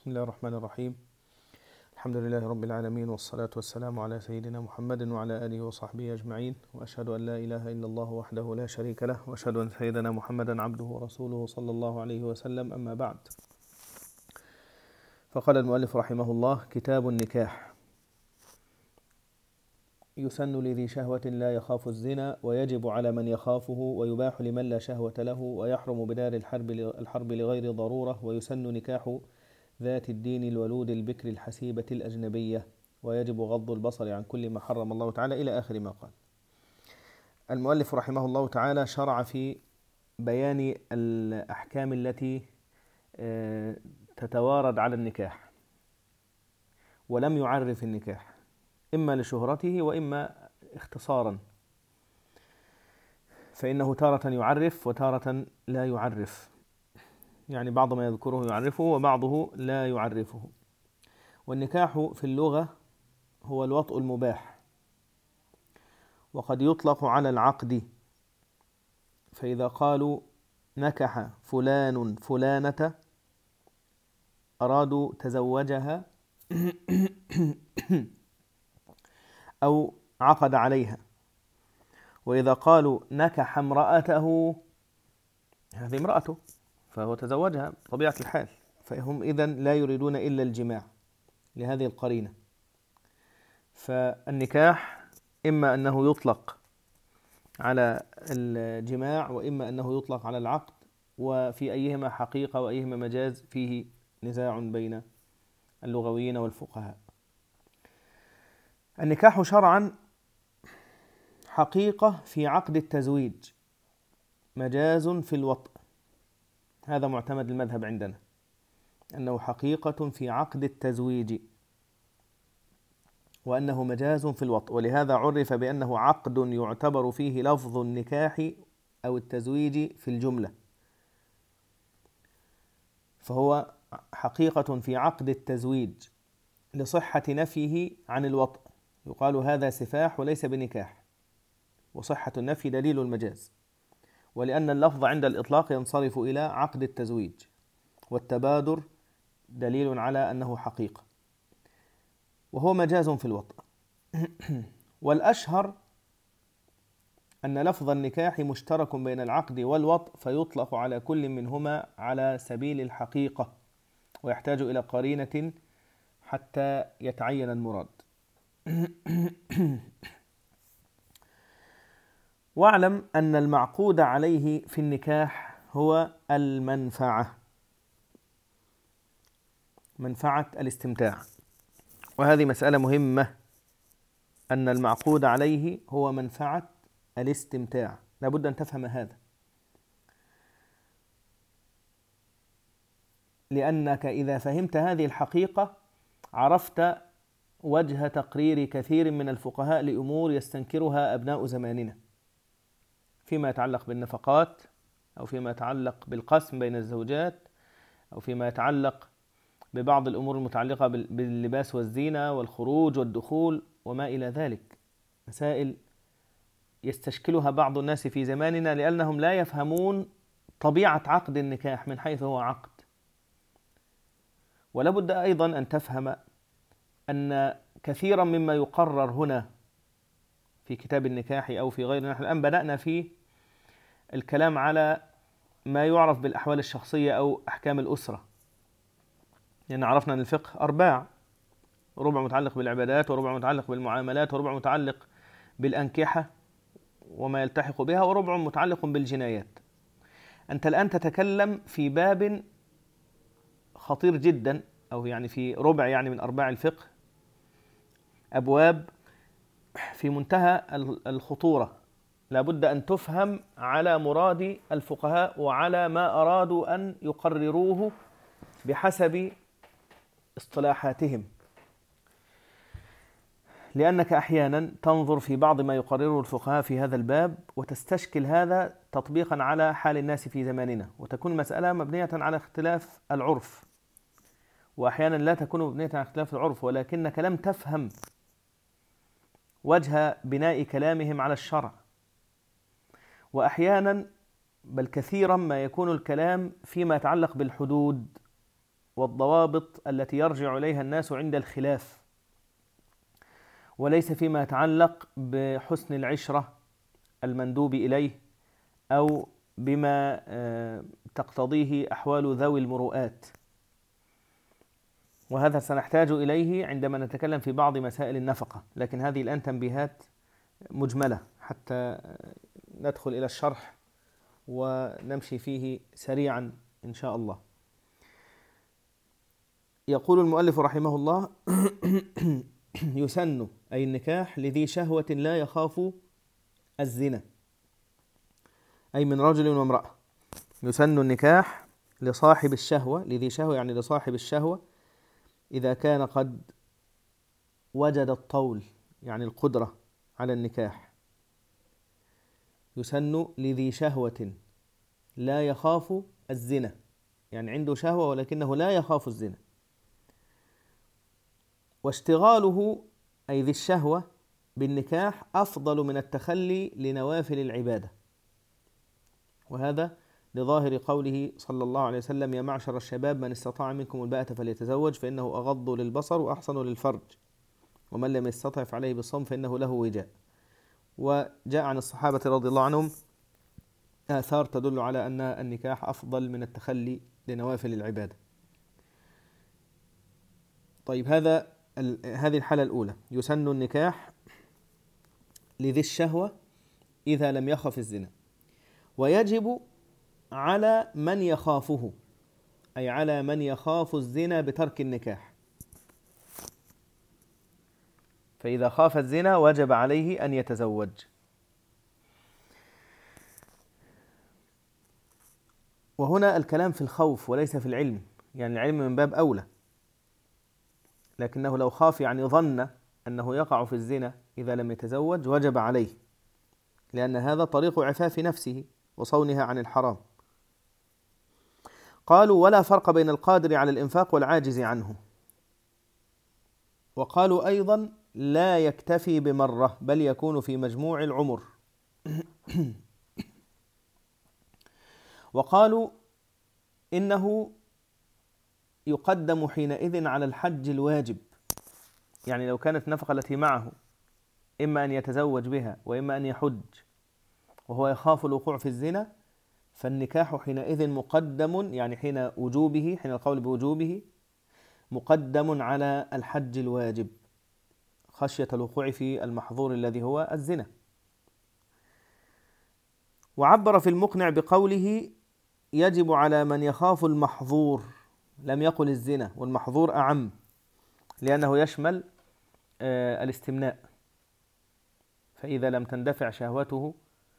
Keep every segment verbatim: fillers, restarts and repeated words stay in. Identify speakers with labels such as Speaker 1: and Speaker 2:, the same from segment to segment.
Speaker 1: بسم الله الرحمن الرحيم. الحمد لله رب العالمين، والصلاة والسلام على سيدنا محمد وعلى آله وصحبه أجمعين، وأشهد أن لا إله إلا الله وحده لا شريك له، وأشهد أن سيدنا محمدا عبده ورسوله صلى الله عليه وسلم. أما بعد، فقال المؤلف رحمه الله: كتاب النكاح. يسن لذي شهوة لا يخاف الزنا، ويجب على من يخافه، ويباح لمن لا شهوة له، ويحرم بدار الحرب الحرب لغير ضرورة، ويسن نكاح ذات الدين الولود البكر الحسيبة الأجنبية، ويجب غض البصر عن كل ما حرم الله تعالى، إلى آخر ما قال. المؤلف رحمه الله تعالى شرع في بيان الأحكام التي تتوارد على النكاح، ولم يعرف النكاح إما لشهرته وإما اختصارا، فإنه تارة يعرف وتارة لا يعرف، يعني بعض ما يذكره يعرفه وبعضه لا يعرفه. والنكاح في اللغة هو الوطء المباح، وقد يطلق على العقد، فإذا قالوا نكح فلان فلانة أرادوا تزوجها أو عقد عليها. وإذا قالوا نكح امرأته، هذه امرأته فهو تزوجها طبيعة الحال، فهم إذن لا يريدون إلا الجماع لهذه القرينة. فالنكاح إما أنه يطلق على الجماع، وإما أنه يطلق على العقد، وفي أيهما حقيقة وأيهما مجاز فيه نزاع بين اللغويين والفقهاء. النكاح شرعا حقيقة في عقد التزويج، مجاز في الوطء، هذا معتمد المذهب عندنا، أنه حقيقة في عقد التزويج، وأنه مجاز في الوطء، ولهذا عرف بأنه عقد يعتبر فيه لفظ النكاح أو التزويج في الجملة، فهو حقيقة في عقد التزويج لصحة نفيه عن الوطء، يقال هذا سفاح وليس بنكاح، وصحة النفي دليل المجاز، ولأن اللفظ عند الإطلاق ينصرف إلى عقد التزويج، والتبادر دليل على أنه حقيقة، وهو مجاز في الوطء. والأشهر أن لفظ النكاح مشترك بين العقد والوطء، فيطلق على كل منهما على سبيل الحقيقة، ويحتاج إلى قرينة حتى يتعين المراد. واعلم أن المعقود عليه في النكاح هو المنفعة، منفعة الاستمتاع، وهذه مسألة مهمة، أن المعقود عليه هو منفعة الاستمتاع، لابد أن تفهم هذا، لأنك إذا فهمت هذه الحقيقة عرفت وجه تقرير كثير من الفقهاء لأمور يستنكرها أبناء زماننا، فيما يتعلق بالنفقات، أو فيما يتعلق بالقسم بين الزوجات، أو فيما يتعلق ببعض الأمور المتعلقة باللباس والزينة والخروج والدخول وما إلى ذلك، مسائل يستشكلها بعض الناس في زماننا لأنهم لا يفهمون طبيعة عقد النكاح من حيث هو عقد. ولابد أيضا أن تفهم أن كثيرا مما يقرر هنا في كتاب النكاح أو في غيره، نحن الآن بدأنا في الكلام على ما يعرف بالأحوال الشخصية أو أحكام الأسرة، لأن يعني عرفنا أن الفقه أرباع: ربع متعلق بالعبادات، وربع متعلق بالمعاملات، وربع متعلق بالأنكحة وما يلتحق بها، وربع متعلق بالجنايات. أنت الآن تتكلم في باب خطير جدا، أو يعني في ربع يعني من أرباع الفقه، أبواب في منتهى الخطورة، لابد أن تفهم على مراد الفقهاء وعلى ما أرادوا أن يقرروه بحسب اصطلاحاتهم، لأنك أحيانا تنظر في بعض ما يقرره الفقهاء في هذا الباب وتستشكل هذا تطبيقا على حال الناس في زماننا، وتكون المسألة مبنية على اختلاف العرف، وأحيانا لا تكون مبنية على اختلاف العرف، ولكنك لم تفهم وجه بناء كلامهم على الشرع. وأحيانا بل كثيرا ما يكون الكلام فيما يتعلق بالحدود والضوابط التي يرجع إليها الناس عند الخلاف، وليس فيما يتعلق بحسن العشرة المندوب إليه أو بما تقتضيه أحوال ذوي المروءات. وهذا سنحتاج إليه عندما نتكلم في بعض مسائل النفقة، لكن هذه الآن تنبيهات مجملة حتى ندخل إلى الشرح ونمشي فيه سريعا إن شاء الله. يقول المؤلف رحمه الله: يسن أي النكاح لذي شهوة لا يخاف الزنا، أي من رجل وامرأة. يسن النكاح لصاحب الشهوة، لذي شهوة يعني لصاحب الشهوة، إذا كان قد وجد الطول يعني القدرة على النكاح. يسن لذي شهوة لا يخاف الزنا، يعني عنده شهوة ولكنه لا يخاف الزنا. واشتغاله أي ذي الشهوة بالنكاح أفضل من التخلي لنوافل العبادة، وهذا لظاهر قوله صلى الله عليه وسلم: يا معشر الشباب من استطاع منكم الباءة فليتزوج فإنه أغض للبصر وأحسن للفرج، ومن لم يستطع فعليه بالصوم فإنه له وجاء. وجاء عن الصحابة رضي الله عنهم آثار تدل على أن النكاح أفضل من التخلي لنوافل العبادة. طيب، هذا هذه الحالة الأولى، يسن النكاح لذي الشهوة إذا لم يخف الزنا. ويجب على من يخافه، أي على من يخاف الزنا بترك النكاح، فإذا خاف الزنا وجب عليه أن يتزوج. وهنا الكلام في الخوف وليس في العلم، يعني العلم من باب أولى، لكنه لو خاف يعني ظن أنه يقع في الزنا إذا لم يتزوج وجب عليه، لأن هذا طريق عفاف نفسه وصونها عن الحرام. قالوا: ولا فرق بين القادر على الإنفاق والعاجز عنه. وقالوا أيضا: لا يكتفي بمرة بل يكون في مجموع العمر. وقالوا إنه يقدم حينئذ على الحج الواجب، يعني لو كانت النفقة التي معه إما أن يتزوج بها وإما أن يحج وهو يخاف الوقوع في الزنا، فالنكاح حينئذ مقدم، يعني حين وجوبه، حين القول بوجوبه مقدم على الحج الواجب خشية الوقوع في المحظور الذي هو الزنا. وعبر في المقنع بقوله: يجب على من يخاف المحظور، لم يقل الزنا، والمحظور أعم لأنه يشمل آه الاستمناء. فإذا لم تندفع شهوته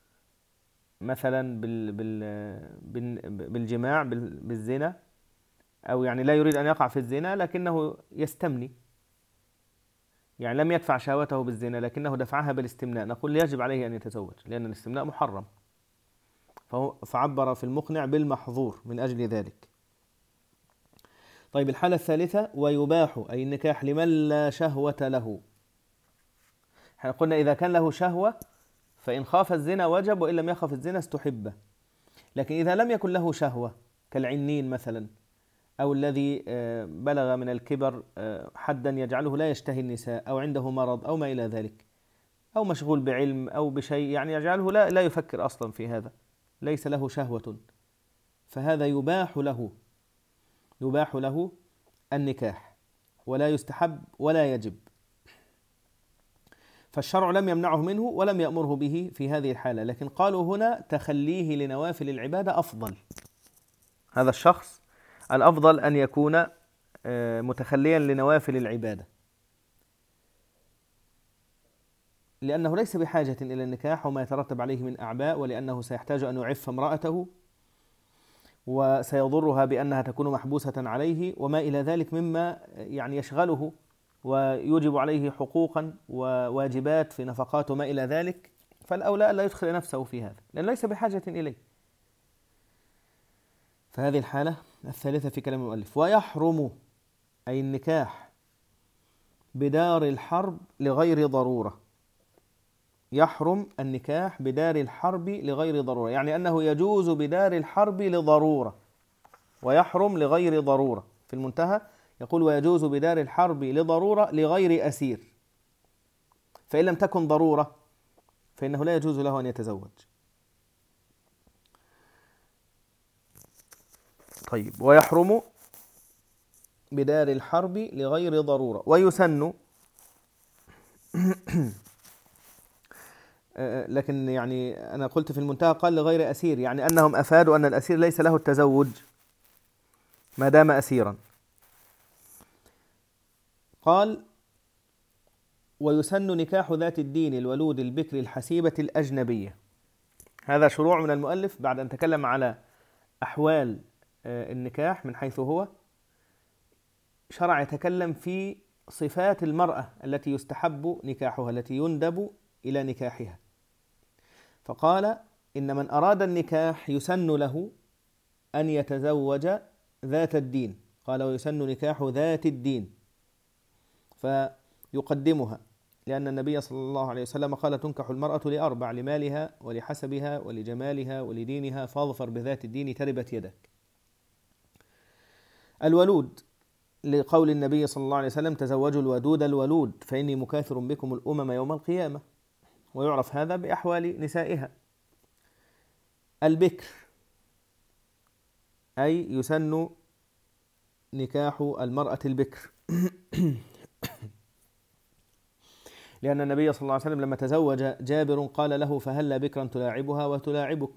Speaker 1: مثلا بال بال بالجماع بالزنا، أو يعني لا يريد أن يقع في الزنا لكنه يستمني، يعني لم يدفع شهوته بالزنا لكنه دفعها بالاستمناء، نقول يجب عليه أن يتزوج لأن الاستمناء محرم. فعبر في المقنع بالمحظور من أجل ذلك. طيب، الحالة الثالثة: ويباح أي النكاح لمن لا شهوة له. احنا قلنا إذا كان له شهوة فإن خاف الزنا وجب، وإن لم يخف الزنا استحب. لكن إذا لم يكن له شهوة كالعنين مثلا، أو الذي بلغ من الكبر حدا يجعله لا يشتهي النساء، أو عنده مرض أو ما إلى ذلك، أو مشغول بعلم أو بشيء يعني يجعله لا, لا يفكر أصلا في هذا، ليس له شهوة، فهذا يباح له يباح له النكاح، ولا يستحب ولا يجب. فالشرع لم يمنعه منه ولم يأمره به في هذه الحالة، لكن قالوا هنا تخليه لنوافل العبادة أفضل. هذا الشخص الأفضل أن يكون متخليا لنوافل العبادة، لأنه ليس بحاجة إلى النكاح وما يترتب عليه من أعباء، ولأنه سيحتاج أن يعف امرأته وسيضرها بأنها تكون محبوسة عليه وما إلى ذلك مما يعني يشغله ويوجب عليه حقوقا وواجبات في نفقات وما إلى ذلك، فالأولى ألا يدخل نفسه في هذا لأن ليس بحاجة إليه. فهذه الحالة الثالثة في كلام المؤلف. ويحرم أي النكاح بدار الحرب لغير ضرورة. يحرم النكاح بدار الحرب لغير ضرورة، يعني أنه يجوز بدار الحرب لضرورة، ويحرم لغير ضرورة. في المنتهى يقول ويجوز بدار الحرب لضرورة لغير أسير، فإن لم تكن ضرورة فإنه لا يجوز له أن يتزوج. طيب، ويحرم بدار الحرب لغير ضرورة. ويسن لكن يعني أنا قلت في المنتهى قال لغير أسير، يعني أنهم أفادوا أن الأسير ليس له التزوج ما دام أسيرا. قال ويسن نكاح ذات الدين الولود البكر الحسيبة الأجنبية. هذا شروع من المؤلف بعد أن تكلم على أحوال النكاح من حيث هو، شرع يتكلم في صفات المرأة التي يستحب نكاحها، التي يندب إلى نكاحها. فقال إن من أراد النكاح يسن له أن يتزوج ذات الدين. قال ويسن نكاح ذات الدين، فيقدمها، لأن النبي صلى الله عليه وسلم قال تنكح المرأة لأربع: لمالها ولحسبها ولجمالها ولدينها، فاظفر بذات الدين تربت يدك. الولود لقول النبي صلى الله عليه وسلم تزوجوا الودود الولود فإني مكاثر بكم الأمم يوم القيامة، ويعرف هذا بأحوال نسائها. البكر أي يسن نكاح المرأة البكر لأن النبي صلى الله عليه وسلم لما تزوج جابر قال له فهلا بكرا تلاعبها وتلاعبك.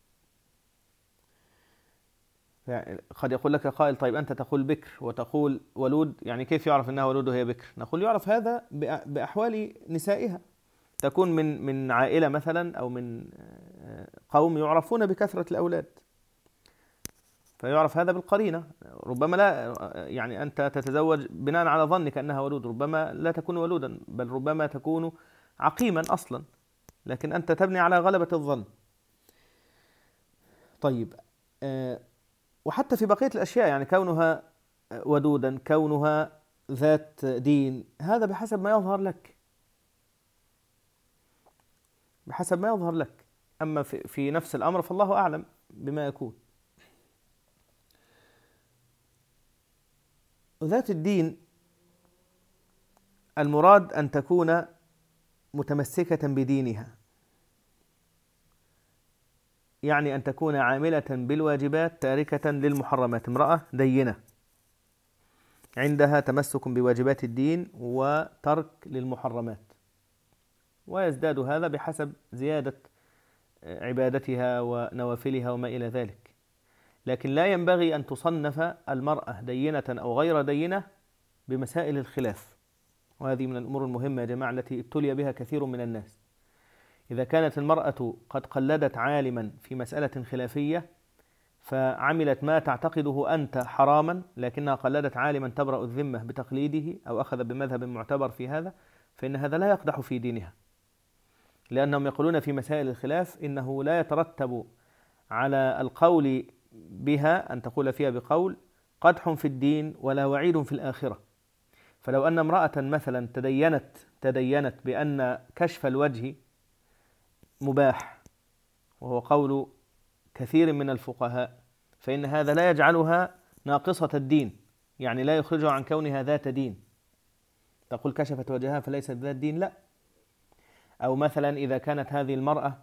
Speaker 1: قد يقول لك قائل طيب أنت تقول بكر وتقول ولود، يعني كيف يعرف أنها ولود وهي بكر؟ نقول يعرف هذا بأحوال نسائها، تكون من من عائلة مثلا أو من قوم يعرفون بكثرة الأولاد، فيعرف هذا بالقرينة. ربما لا، يعني أنت تتزوج بناء على ظنك أنها ولود، ربما لا تكون ولودا، بل ربما تكون عقيما أصلا، لكن أنت تبني على غلبة الظن. طيب، وحتى في بقية الأشياء، يعني كونها ودودا، كونها ذات دين، هذا بحسب ما يظهر لك، بحسب ما يظهر لك. أما في, في نفس الأمر فالله أعلم بما يكون. ذات الدين المراد أن تكون متمسكة بدينها، يعني أن تكون عاملة بالواجبات تاركة للمحرمات، امرأة دينة عندها تمسك بواجبات الدين وترك للمحرمات، ويزداد هذا بحسب زيادة عبادتها ونوافلها وما إلى ذلك. لكن لا ينبغي أن تصنف المرأة دينة أو غير دينة بمسائل الخلاف، وهذه من الأمور المهمة يا جماعة التي ابتلي بها كثير من الناس. إذا كانت المرأة قد قلدت عالما في مسألة خلافية فعملت ما تعتقده أنت حراما، لكنها قلدت عالما تبرأ الذمة بتقليده أو أخذ بمذهب معتبر في هذا، فإن هذا لا يقدح في دينها، لأنهم يقولون في مسائل الخلاف إنه لا يترتب على القول بها أن تقول فيها بقول قدح في الدين ولا وعيد في الآخرة. فلو أن امرأة مثلا تدينت تدينت بأن كشف الوجه مباح، وهو قول كثير من الفقهاء، فإن هذا لا يجعلها ناقصة الدين، يعني لا يخرجها عن كونها ذات دين. تقول كشفت وجهها فليست ذات دين، لا. أو مثلا إذا كانت هذه المرأة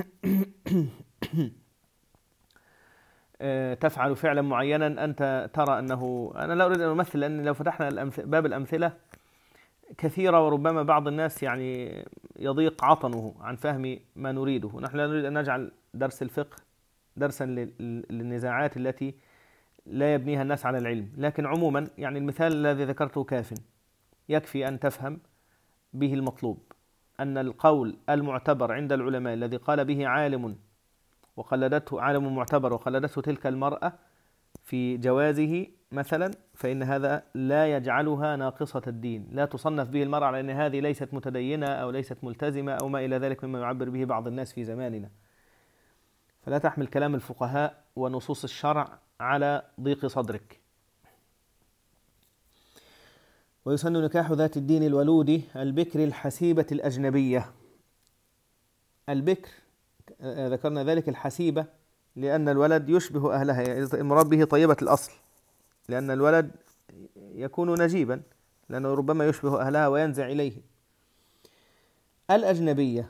Speaker 1: تفعل فعلا معينا أنت ترى أنه، أنا لا أريد أن أمثل لأن لو فتحنا باب الأمثلة كثيرة وربما بعض الناس يعني يضيق عطنه عن فهم ما نريده. نحن لا نريد أن نجعل درس الفقه درسا للنزاعات التي لا يبنيها الناس على العلم، لكن عموما يعني المثال الذي ذكرته كاف، يكفي أن تفهم به المطلوب، أن القول المعتبر عند العلماء الذي قال به عالم وقلدته عالم معتبر وقلدته تلك المرأة في جوازه مثلا، فإن هذا لا يجعلها ناقصة الدين، لا تصنف به المرأة على أن هذه ليست متدينة أو ليست ملتزمة أو ما إلى ذلك مما يعبر به بعض الناس في زماننا. فلا تحمل كلام الفقهاء ونصوص الشرع على ضيق صدرك. ويسن نكاح ذات الدين الولود البكر الحسيبة الأجنبية. البكر ذكرنا ذلك الحسيبة لأن الولد يشبه أهلها، المراد به طيبة الأصل، لأن الولد يكون نجيبا، لأنه ربما يشبه أهلها وينزع إليه. الأجنبية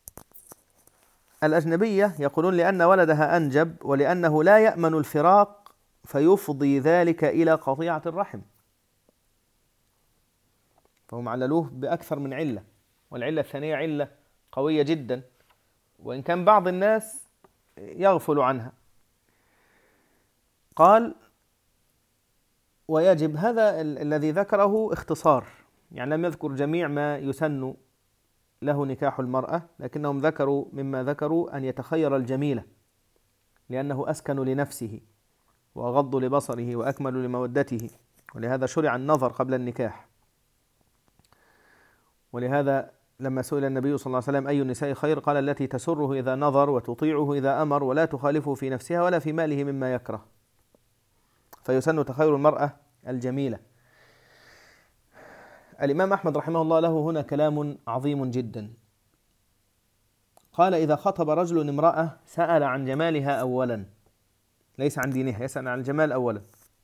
Speaker 1: الأجنبية يقولون لأن ولدها أنجب ولأنه لا يأمن الفراق فيفضي ذلك إلى قطيعة الرحم، فهم عللوه بأكثر من علة، والعلة الثانية علة قوية جدا وإن كان بعض الناس يغفل عنها. قال ويجب، هذا ال- الذي ذكره اختصار، يعني لم يذكر جميع ما يسن له نكاح المرأة، لكنهم ذكروا مما ذكروا أن يتخير الجميلة لأنه أسكن لنفسه وأغض لبصره وأكمل لمودته، ولهذا شرع النظر قبل النكاح. ولهذا لما سئل النبي صلى الله عليه وسلم أي النساء خير قال التي تسره إذا نظر وتطيعه إذا أمر ولا تخالفه في نفسها ولا في ماله مما يكره، فيسن تخير المرأة الجميلة. الإمام أحمد رحمه الله له هنا كلام عظيم جدا. قال إذا خطب رجل امرأة سأل عن جمالها أولا، ليس عن دينها، يسأل عن الجمال أولا.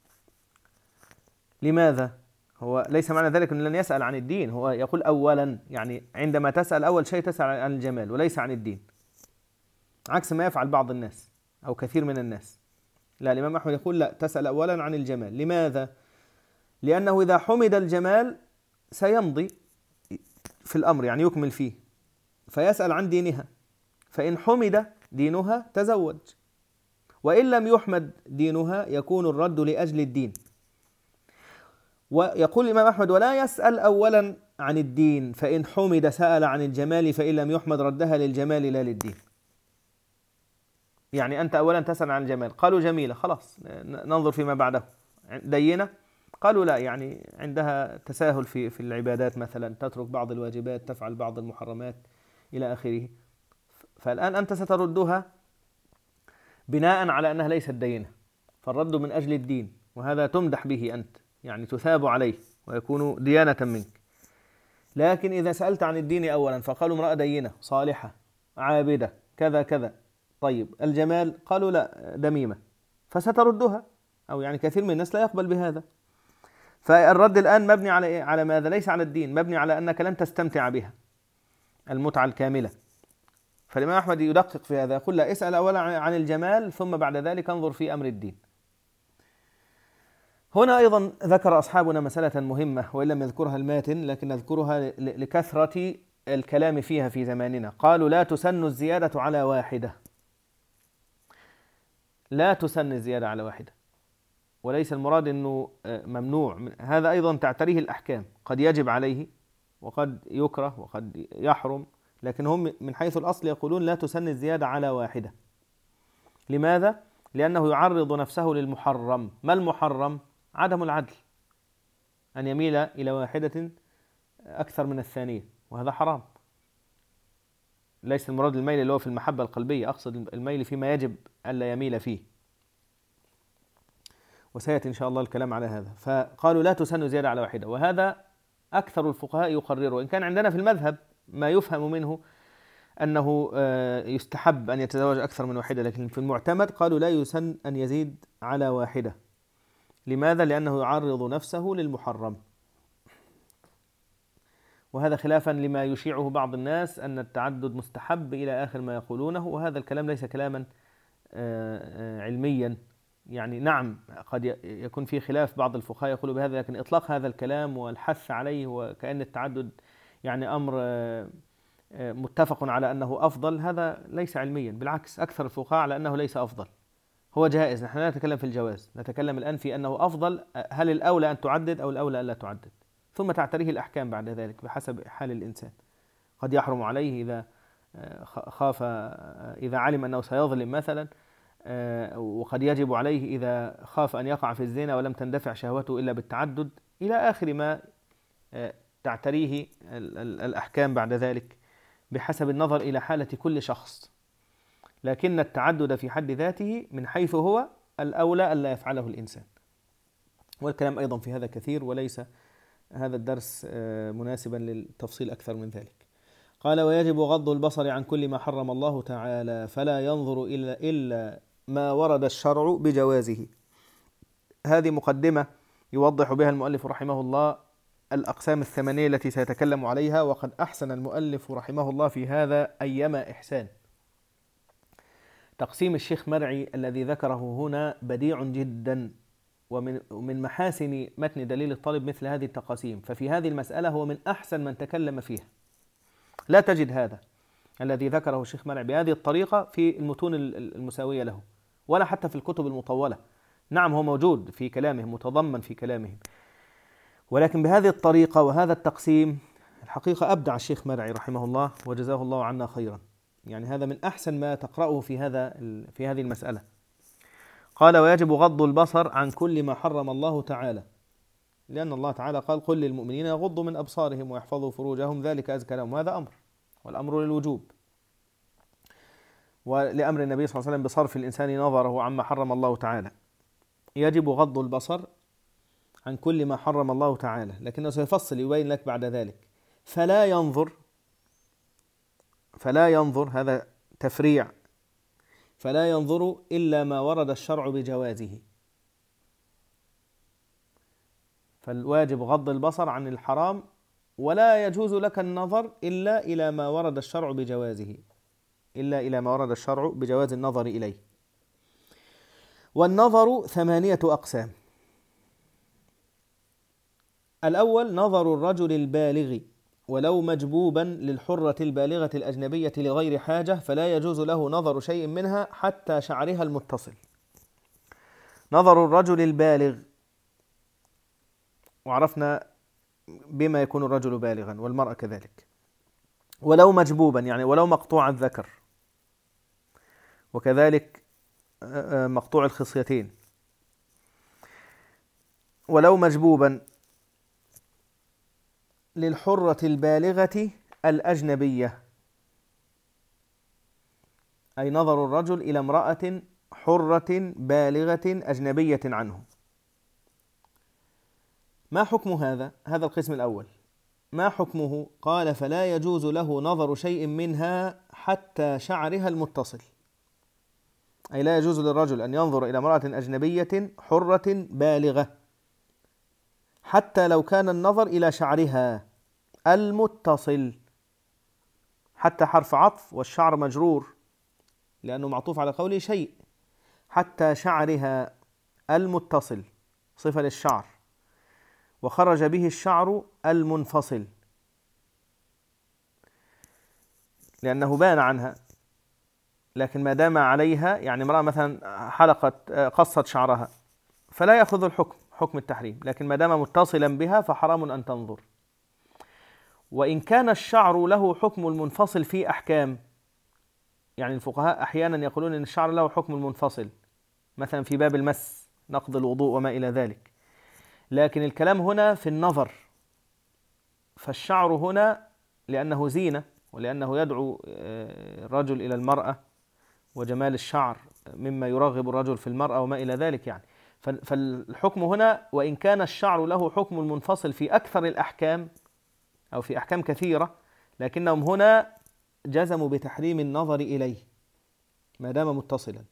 Speaker 1: لماذا؟ هو ليس معنى ذلك أنه لن يسأل عن الدين، هو يقول أولا، يعني عندما تسأل أول شيء تسأل عن الجمال وليس عن الدين، عكس ما يفعل بعض الناس أو كثير من الناس. لا، الإمام أحمد يقول لا، تسأل أولا عن الجمال. لماذا؟ لأنه إذا حمد الجمال سيمضي في الأمر، يعني يكمل فيه، فيسأل عن دينها، فإن حمد دينها تزوج، وإن لم يحمد دينها يكون الرد لأجل الدين. ويقول الإمام أحمد ولا يسأل أولا عن الدين، فإن حمد سأل عن الجمال، فإن لم يحمد ردها للجمال لا للدين. يعني أنت أولا تسأل عن الجمال، قالوا جميلة، خلاص ننظر فيما بعده. دينة، قالوا لا، يعني عندها تساهل في في العبادات مثلا، تترك بعض الواجبات، تفعل بعض المحرمات إلى آخره. فالآن أنت ستردها بناء على أنها ليست دينة، فالرد من أجل الدين، وهذا تمدح به أنت، يعني تثاب عليه ويكون ديانة منك. لكن إذا سألت عن الدين أولا فقالوا امرأة دينة صالحة عابدة كذا كذا، طيب الجمال قالوا لا دميمة، فستردها، أو يعني كثير من الناس لا يقبل بهذا. فالرد الآن مبني على إيه؟ على ماذا؟ ليس على الدين، مبني على أنك لن تستمتع بها المتعة الكاملة. فالإمام أحمد يدقق في هذا، يقول لا، اسأل أولا عن الجمال ثم بعد ذلك انظر في أمر الدين. هنا أيضا ذكر أصحابنا مسألة مهمة وإن لم يذكرها الماتن، لكن نذكرها لكثرة الكلام فيها في زماننا. قالوا لا تسن الزيادة على واحدة، لا تسن الزيادة على واحدة، وليس المراد أنه ممنوع، هذا أيضا تعتريه الأحكام، قد يجب عليه وقد يكره وقد يحرم، لكن هم من حيث الأصل يقولون لا تسن الزيادة على واحدة. لماذا؟ لأنه يعرض نفسه للمحرم. ما المحرم؟ عدم العدل، أن يميل إلى واحدة أكثر من الثانية، وهذا حرام. ليس المراد الميل اللي هو في المحبة القلبية، أقصد الميل فيما يجب ألا يميل فيه، وسيأتي إن شاء الله الكلام على هذا. فقالوا لا تسن زيادة على واحدة، وهذا أكثر الفقهاء يقرروا، إن كان عندنا في المذهب ما يفهم منه أنه يستحب أن يتزوج أكثر من واحدة، لكن في المعتمد قالوا لا يسن أن يزيد على واحدة. لماذا؟ لأنه يعرض نفسه للمحرم، وهذا خلافا لما يشيعه بعض الناس أن التعدد مستحب إلى آخر ما يقولونه، وهذا الكلام ليس كلاما علميا. يعني نعم قد يكون في خلاف، بعض الفقهاء يقولوا بهذا، لكن إطلاق هذا الكلام والحث عليه وكأن التعدد يعني أمر متفق على أنه أفضل، هذا ليس علميا، بالعكس أكثر الفقهاء على أنه ليس أفضل، هو جائز. نحن لا نتكلم في الجواز، نتكلم الآن في أنه أفضل، هل الأولى أن تعدد أو الأولى ألا تعدد، ثم تعتريه الأحكام بعد ذلك بحسب حال الإنسان. قد يحرم عليه إذا خاف، إذا علم أنه سيظلم مثلا، وقد يجب عليه إذا خاف أن يقع في الزنا ولم تندفع شهوته إلا بالتعدد، إلى آخر ما تعتريه الأحكام بعد ذلك بحسب النظر إلى حالة كل شخص. لكن التعدد في حد ذاته من حيث هو الأولى ألا يفعله الإنسان، والكلام أيضا في هذا كثير، وليس هذا الدرس مناسبا للتفصيل أكثر من ذلك. قال ويجب غض البصر عن كل ما حرم الله تعالى، فلا ينظر إلا, إلا ما ورد الشرع بجوازه. هذه مقدمة يوضح بها المؤلف رحمه الله الأقسام الثمانية التي سيتكلم عليها، وقد أحسن المؤلف رحمه الله في هذا أيما إحسان. تقسيم الشيخ مرعي الذي ذكره هنا بديع جدا، ومن من محاسن متن دليل الطالب مثل هذه التقاسيم، ففي هذه المسألة هو من أحسن من تكلم فيها. لا تجد هذا الذي ذكره الشيخ مرعي بهذه الطريقة في المتون المساوية له، ولا حتى في الكتب المطولة. نعم هو موجود في كلامهم، متضمن في كلامهم، ولكن بهذه الطريقة وهذا التقسيم الحقيقة أبدع الشيخ مرعي رحمه الله وجزاه الله عنا خيرا. يعني هذا من أحسن ما تقرأه في هذا في هذه المسألة. قال: ويجب غض البصر عن كل ما حرم الله تعالى، لأن الله تعالى قال: قل للمؤمنين يغضوا من أبصارهم ويحفظوا فروجهم ذلك أزكى لهم. هذا أمر، والأمر للوجوب، ولأمر النبي صلى الله عليه وسلم بصرف الإنسان نظره عما حرم الله تعالى. يجب غض البصر عن كل ما حرم الله تعالى، لكنه سيفصل يبين لك بعد ذلك. فلا ينظر فلا ينظر هذا تفريع، فلا ينظر إلا ما ورد الشرع بجوازه. فالواجب غض البصر عن الحرام، ولا يجوز لك النظر إلا إلى ما ورد الشرع بجوازه، إلا إلى ما ورد الشرع بجواز النظر إليه. والنظر ثمانية أقسام. الأول نظر الرجل البالغ ولو مجبوبا للحرة البالغة الأجنبية لغير حاجة، فلا يجوز له نظر شيء منها حتى شعرها المتصل. نظر الرجل البالغ، وعرفنا بما يكون الرجل بالغا والمرأة كذلك. ولو مجبوبا يعني ولو مقطوع الذكر، وكذلك مقطوع الخصيتين. ولو مجبوبا للحرة البالغة الأجنبية، أي نظر الرجل إلى امرأة حرة بالغة أجنبية عنه. ما حكم هذا؟ هذا القسم الأول. ما حكمه؟ قال: فلا يجوز له نظر شيء منها حتى شعرها المتصل، أي لا يجوز للرجل أن ينظر إلى امرأة أجنبية حرة بالغة حتى لو كان النظر إلى شعرها المتصل. حتى حرف عطف، والشعر مجرور لأنه معطوف على قوله شيء. حتى شعرها المتصل صفة للشعر، وخرج به الشعر المنفصل لأنه بان عنها، لكن ما دام عليها، يعني امرأة مثلا حلقت قصت شعرها فلا يأخذ الحكم حكم التحريم، لكن ما دام متصلا بها فحرام أن تنظر. وإن كان الشعر له حكم المنفصل في أحكام، يعني الفقهاء أحيانا يقولون أن الشعر له حكم المنفصل، مثلا في باب المس، نقض الوضوء وما إلى ذلك، لكن الكلام هنا في النظر. فالشعر هنا لأنه زينة، ولأنه يدعو الرجل إلى المرأة، وجمال الشعر مما يرغب الرجل في المرأة وما إلى ذلك. يعني فالحكم هنا، وإن كان الشعر له حكم المنفصل في أكثر الأحكام أو في أحكام كثيرة، لكنهم هنا جزموا بتحريم النظر إليه ما دام متصلا.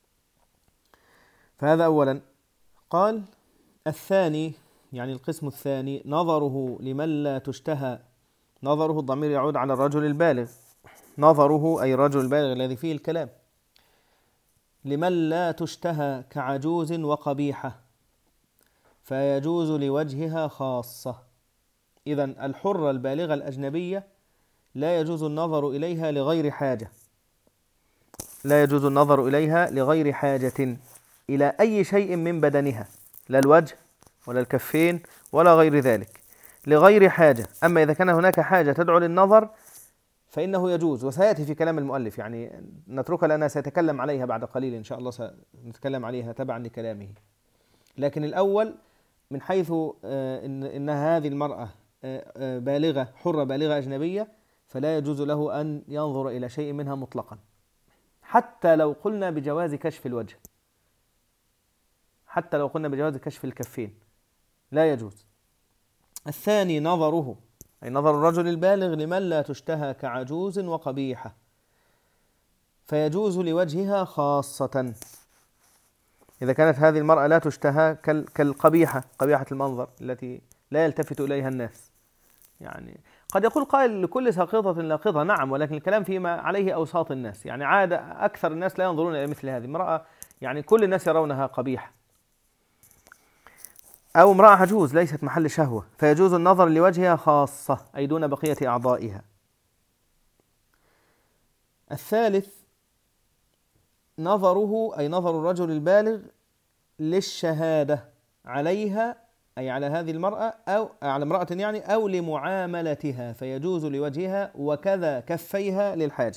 Speaker 1: فهذا أولا. قال: الثاني، يعني القسم الثاني، نظره لمن لا تشتهى. نظره الضمير يعود على الرجل البالغ، نظره أي الرجل البالغ الذي فيه الكلام، لمن لا تشتهى كعجوز وقبيحة، فيجوز لوجهها خاصة. إذن الحرة البالغة الأجنبية لا يجوز النظر إليها لغير حاجة، لا يجوز النظر إليها لغير حاجة إلى أي شيء من بدنها، لا الوجه ولا الكفين ولا غير ذلك، لغير حاجة. أما إذا كان هناك حاجة تدعو للنظر فإنه يجوز، وسيأتي في كلام المؤلف، يعني نتركها لأنها سيتكلم عليها بعد قليل إن شاء الله، سنتكلم عليها تبعا لكلامه. لكن الأول من حيث إن, إن هذه المرأة بالغة حرة بالغة أجنبية، فلا يجوز له أن ينظر إلى شيء منها مطلقا، حتى لو قلنا بجواز كشف الوجه، حتى لو قلنا بجواز كشف الكفين لا يجوز. الثاني نظره، أي نظر الرجل البالغ لمن لا تشتهى كعجوز وقبيحة، فيجوز لوجهها خاصة. إذا كانت هذه المرأة لا تشتهى كالقبيحة، قبيحة المنظر التي لا يلتفت إليها الناس. يعني قد يقول قائل لكل ساقطة لاقطة، نعم، ولكن الكلام فيما عليه أوساط الناس. يعني عادة أكثر الناس لا ينظرون إلى مثل هذه امرأة، يعني كل الناس يرونها قبيحة. أو امرأة عجوز ليست محل شهوة، فيجوز النظر لوجهها خاصة، أي دون بقية أعضائها. الثالث نظره، أي نظر الرجل البالغ للشهادة عليها، أي على هذه المرأة، أو على امرأة يعني، أو لمعاملتها، فيجوز لوجهها وكذا كفيها للحاجة.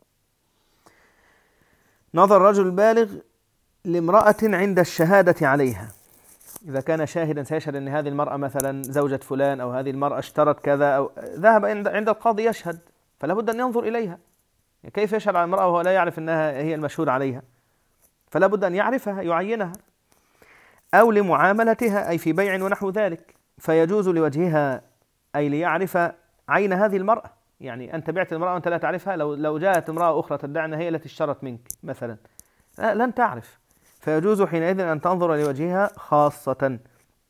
Speaker 1: نظر الرجل البالغ لامرأة عند الشهادة عليها، إذا كان شاهدا سيشهد أن هذه المرأة مثلا زوجة فلان، أو هذه المرأة اشترت كذا، أو ذهب عند القاضي يشهد، فلا بد أن ينظر إليها. كيف يشهد على المرأة وهو لا يعرف أنها هي المشهود عليها؟ فلا بد أن يعرفها، يعينها. أو لمعاملتها، أي في بيع ونحو ذلك، فيجوز لوجهها، أي ليعرف عين هذه المرأة. يعني أنت بعت المرأة وأنت لا تعرفها، لو لو جاءت امرأة أخرى تدعي أنها هي التي اشترت منك مثلا، لن تعرف، فيجوز حينئذ أن تنظر لوجهها خاصة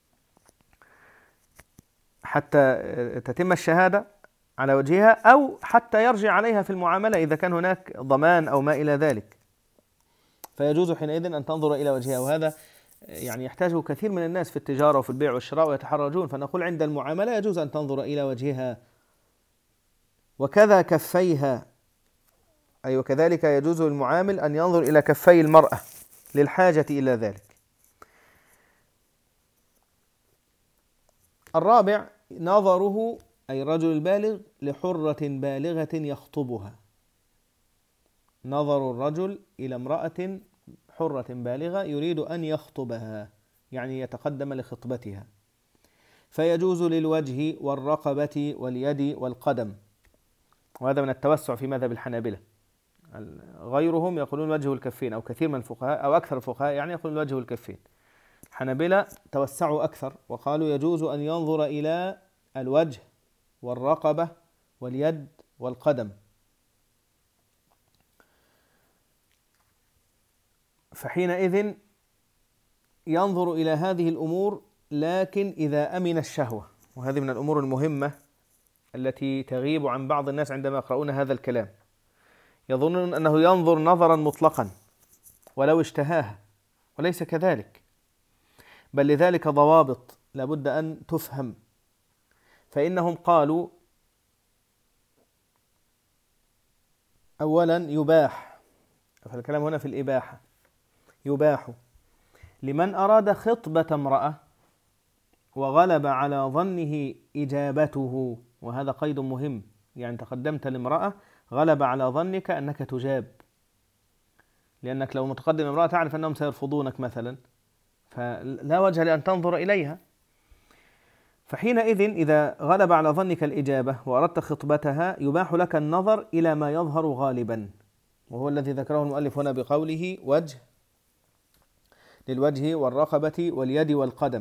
Speaker 1: حتى تتم الشهادة على وجهها، أو حتى يرجع عليها في المعاملة إذا كان هناك ضمان أو ما إلى ذلك، فيجوز حينئذ أن تنظر إلى وجهها. وهذا يعني يحتاجه كثير من الناس في التجارة وفي البيع والشراء ويتحرجون، فنقول عند المعاملة يجوز أن تنظر إلى وجهها. وكذا كفيها، أي وكذلك يجوز للمعامل أن ينظر إلى كفي المرأة للحاجة إلى ذلك. الرابع نظره، أي الرجل البالغ لحرة بالغة يخطبها. نظر الرجل إلى امرأة حرة بالغة يريد أن يخطبها، يعني يتقدم لخطبتها، فيجوز للوجه والرقبة واليد والقدم. وهذا من التوسع في مذهب الحنابلة. غيرهم يقولون وجه الكفين، أو كثير من الفقهاء أو أكثر الفقهاء يعني يقولون وجه الكفين. الحنابلة توسعوا أكثر وقالوا يجوز أن ينظر إلى الوجه والرقبة واليد والقدم. فحينئذ ينظر إلى هذه الأمور، لكن إذا أمن الشهوة، وهذه من الأمور المهمة التي تغيب عن بعض الناس عندما يقرؤون هذا الكلام. يظنون أنه ينظر نظرا مطلقا ولو اشتهاها، وليس كذلك، بل لذلك ضوابط لابد أن تفهم. فإنهم قالوا أولا يباح، فالكلام هنا في الإباحة، يباح لمن أراد خطبة امرأة وغلب على ظنه إجابته، وهذا قيد مهم. يعني تقدمت لامرأة غلب على ظنك أنك تجاب، لأنك لو متقدم امرأة تعرف أنهم سيرفضونك مثلا، فلا وجه لأن تنظر إليها. فحينئذ إذا غلب على ظنك الإجابة وأردت خطبتها يباح لك النظر إلى ما يظهر غالبا، وهو الذي ذكره المؤلف هنا بقوله وجه، للوجه والرقبة واليد والقدم.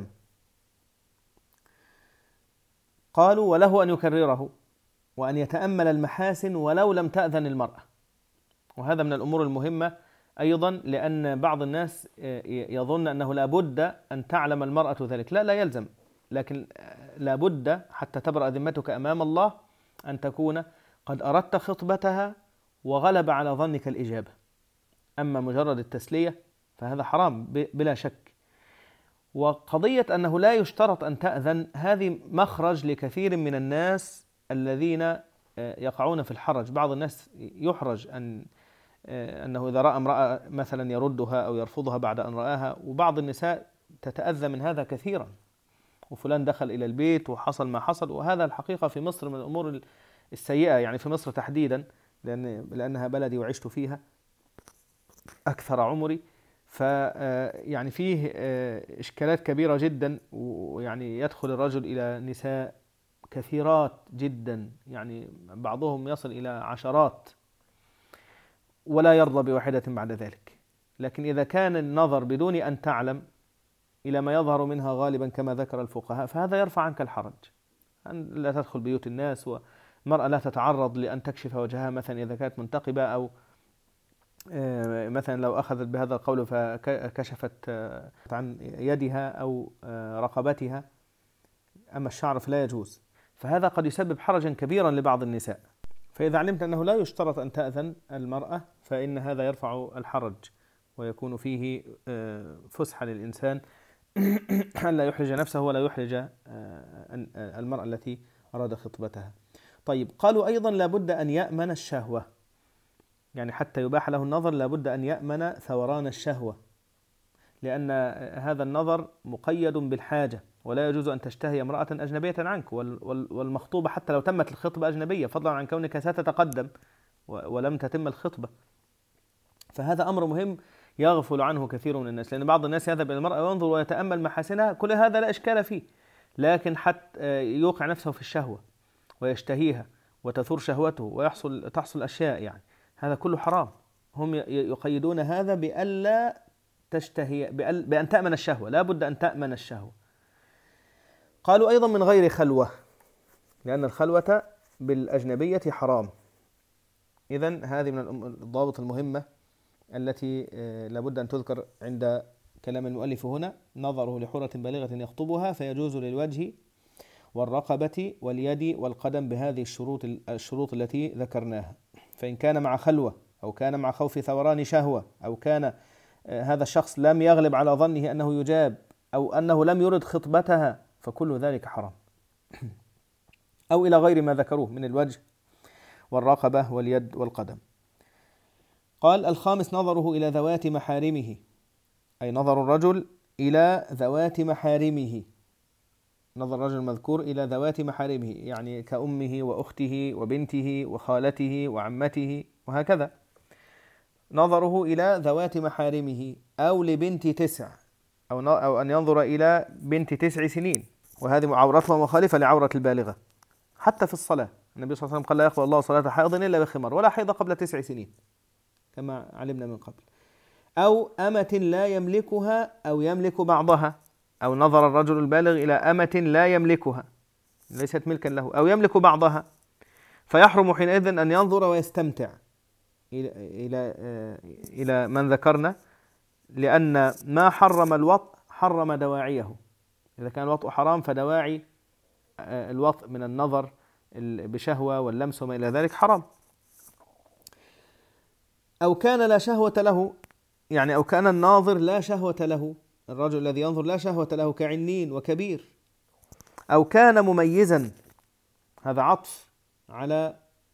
Speaker 1: قالوا وله أن يكرره وأن يتأمل المحاسن ولو لم تأذن المرأة. وهذا من الأمور المهمة أيضا، لأن بعض الناس يظن أنه لا بد أن تعلم المرأة ذلك. لا لا يلزم، لكن لا بد حتى تبرأ ذمتك أمام الله أن تكون قد أردت خطبتها وغلب على ظنك الإجابة. أما مجرد التسلية فهذا حرام بلا شك. وقضية أنه لا يشترط أن تأذن، هذه مخرج لكثير من الناس الذين يقعون في الحرج. بعض الناس يحرج أن أنه إذا رأى امرأة مثلا يردها أو يرفضها بعد أن رآها، وبعض النساء تتأذى من هذا كثيرا، وفلان دخل إلى البيت وحصل ما حصل. وهذا الحقيقة في مصر من الأمور السيئة، يعني في مصر تحديدا، لأن لأنها بلدي وعشت فيها أكثر عمري. ف يعني فيه إشكالات كبيرة جدا، ويعني يدخل الرجل إلى نساء كثيرات جدا، يعني بعضهم يصل إلى عشرات، ولا يرضى بواحدة بعد ذلك. لكن إذا كان النظر بدون أن تعلم إلى ما يظهر منها غالبا كما ذكر الفقهاء، فهذا يرفع عنك الحرج. أن لا تدخل بيوت الناس، ومرأة لا تتعرض لأن تكشف وجهها مثلا إذا كانت منتقبة، أو مثلا لو أخذت بهذا القول فكشفت عن يدها أو رقبتها، أما الشعر فلا يجوز، فهذا قد يسبب حرجا كبيرا لبعض النساء. فإذا علمت أنه لا يشترط أن تأذن المرأة فإن هذا يرفع الحرج ويكون فيه فسحة للإنسان أن لا يحرج نفسه ولا يحرج المرأة التي أراد خطبتها. طيب، قالوا أيضا لابد أن يأمن الشهوة، يعني حتى يباح له النظر لابد أن يأمن ثوران الشهوة، لأن هذا النظر مقيد بالحاجة، ولا يجوز أن تشتهي امرأة أجنبية عنك، والمخطوبة حتى لو تمت الخطبة أجنبية، فضلا عن كونك ستتقدم ولم تتم الخطبة. فهذا أمر مهم يغفل عنه كثير من الناس، لأن بعض الناس يذهب إلى المرأة وينظر ويتأمل محاسنها، كل هذا لا إشكال فيه، لكن حتى يوقع نفسه في الشهوة ويشتهيها وتثور شهوته ويحصل تحصل أشياء، يعني هذا كله حرام. هم يقيدون هذا بألا تشتهي، بأن تأمن الشهوة، لا بد أن تأمن الشهوة. قالوا أيضا من غير خلوة، لأن الخلوة بالأجنبية حرام. إذن هذه من الضوابط المهمة التي لابد أن تذكر عند كلام المؤلف هنا: نظره لحرة بالغة يخطبها فيجوز للوجه والرقبة واليد والقدم بهذه الشروط الشروط التي ذكرناها. فإن كان مع خلوة أو كان مع خوف ثوران شهوة أو كان هذا الشخص لم يغلب على ظنه أنه يجاب أو أنه لم يرد خطبتها فكل ذلك حرام، أو إلى غير ما ذكروه من الوجه والرقبة واليد والقدم. قال: الخامس نظره إلى ذوات محارمه، أي نظر الرجل إلى ذوات محارمه، نظر الرجل المذكور إلى ذوات محارمه، يعني كأمه وأخته وبنته وخالته وعمته وهكذا. نظره إلى ذوات محارمه أو لبنت تسع، أو أو أن ينظر إلى بنت تسع سنين، وهذه عورتها مخالفة لعورة البالغة. حتى في الصلاة النبي صلى الله عليه وسلم قال: لا يقبل الله صلاة حائض إلا بخمار، ولا حيض قبل تسع سنين كما علمنا من قبل. أو أمة لا يملكها أو يملك بعضها، أو نظر الرجل البالغ إلى أمة لا يملكها ليست ملكا له أو يملك بعضها، فيحرم حينئذ أن ينظر ويستمتع إلى إلى إلى من ذكرنا، لأن ما حرم الوطء حرم دواعيه. إذا كان الوطء حرام فدواعي الوطء من النظر بشهوة واللمس وما إلى ذلك حرام. أو كان لا شهوة له، يعني أو كان الناظر لا شهوة له، الرجل الذي ينظر لا شهوة له كعنين وكبير. أو كان مميزا، هذا عطف على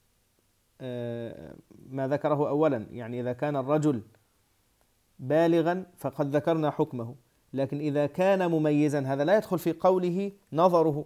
Speaker 1: ما ذكره أولا، يعني إذا كان الرجل بالغا فقد ذكرنا حكمه، لكن إذا كان مميزا هذا لا يدخل في قوله نظره،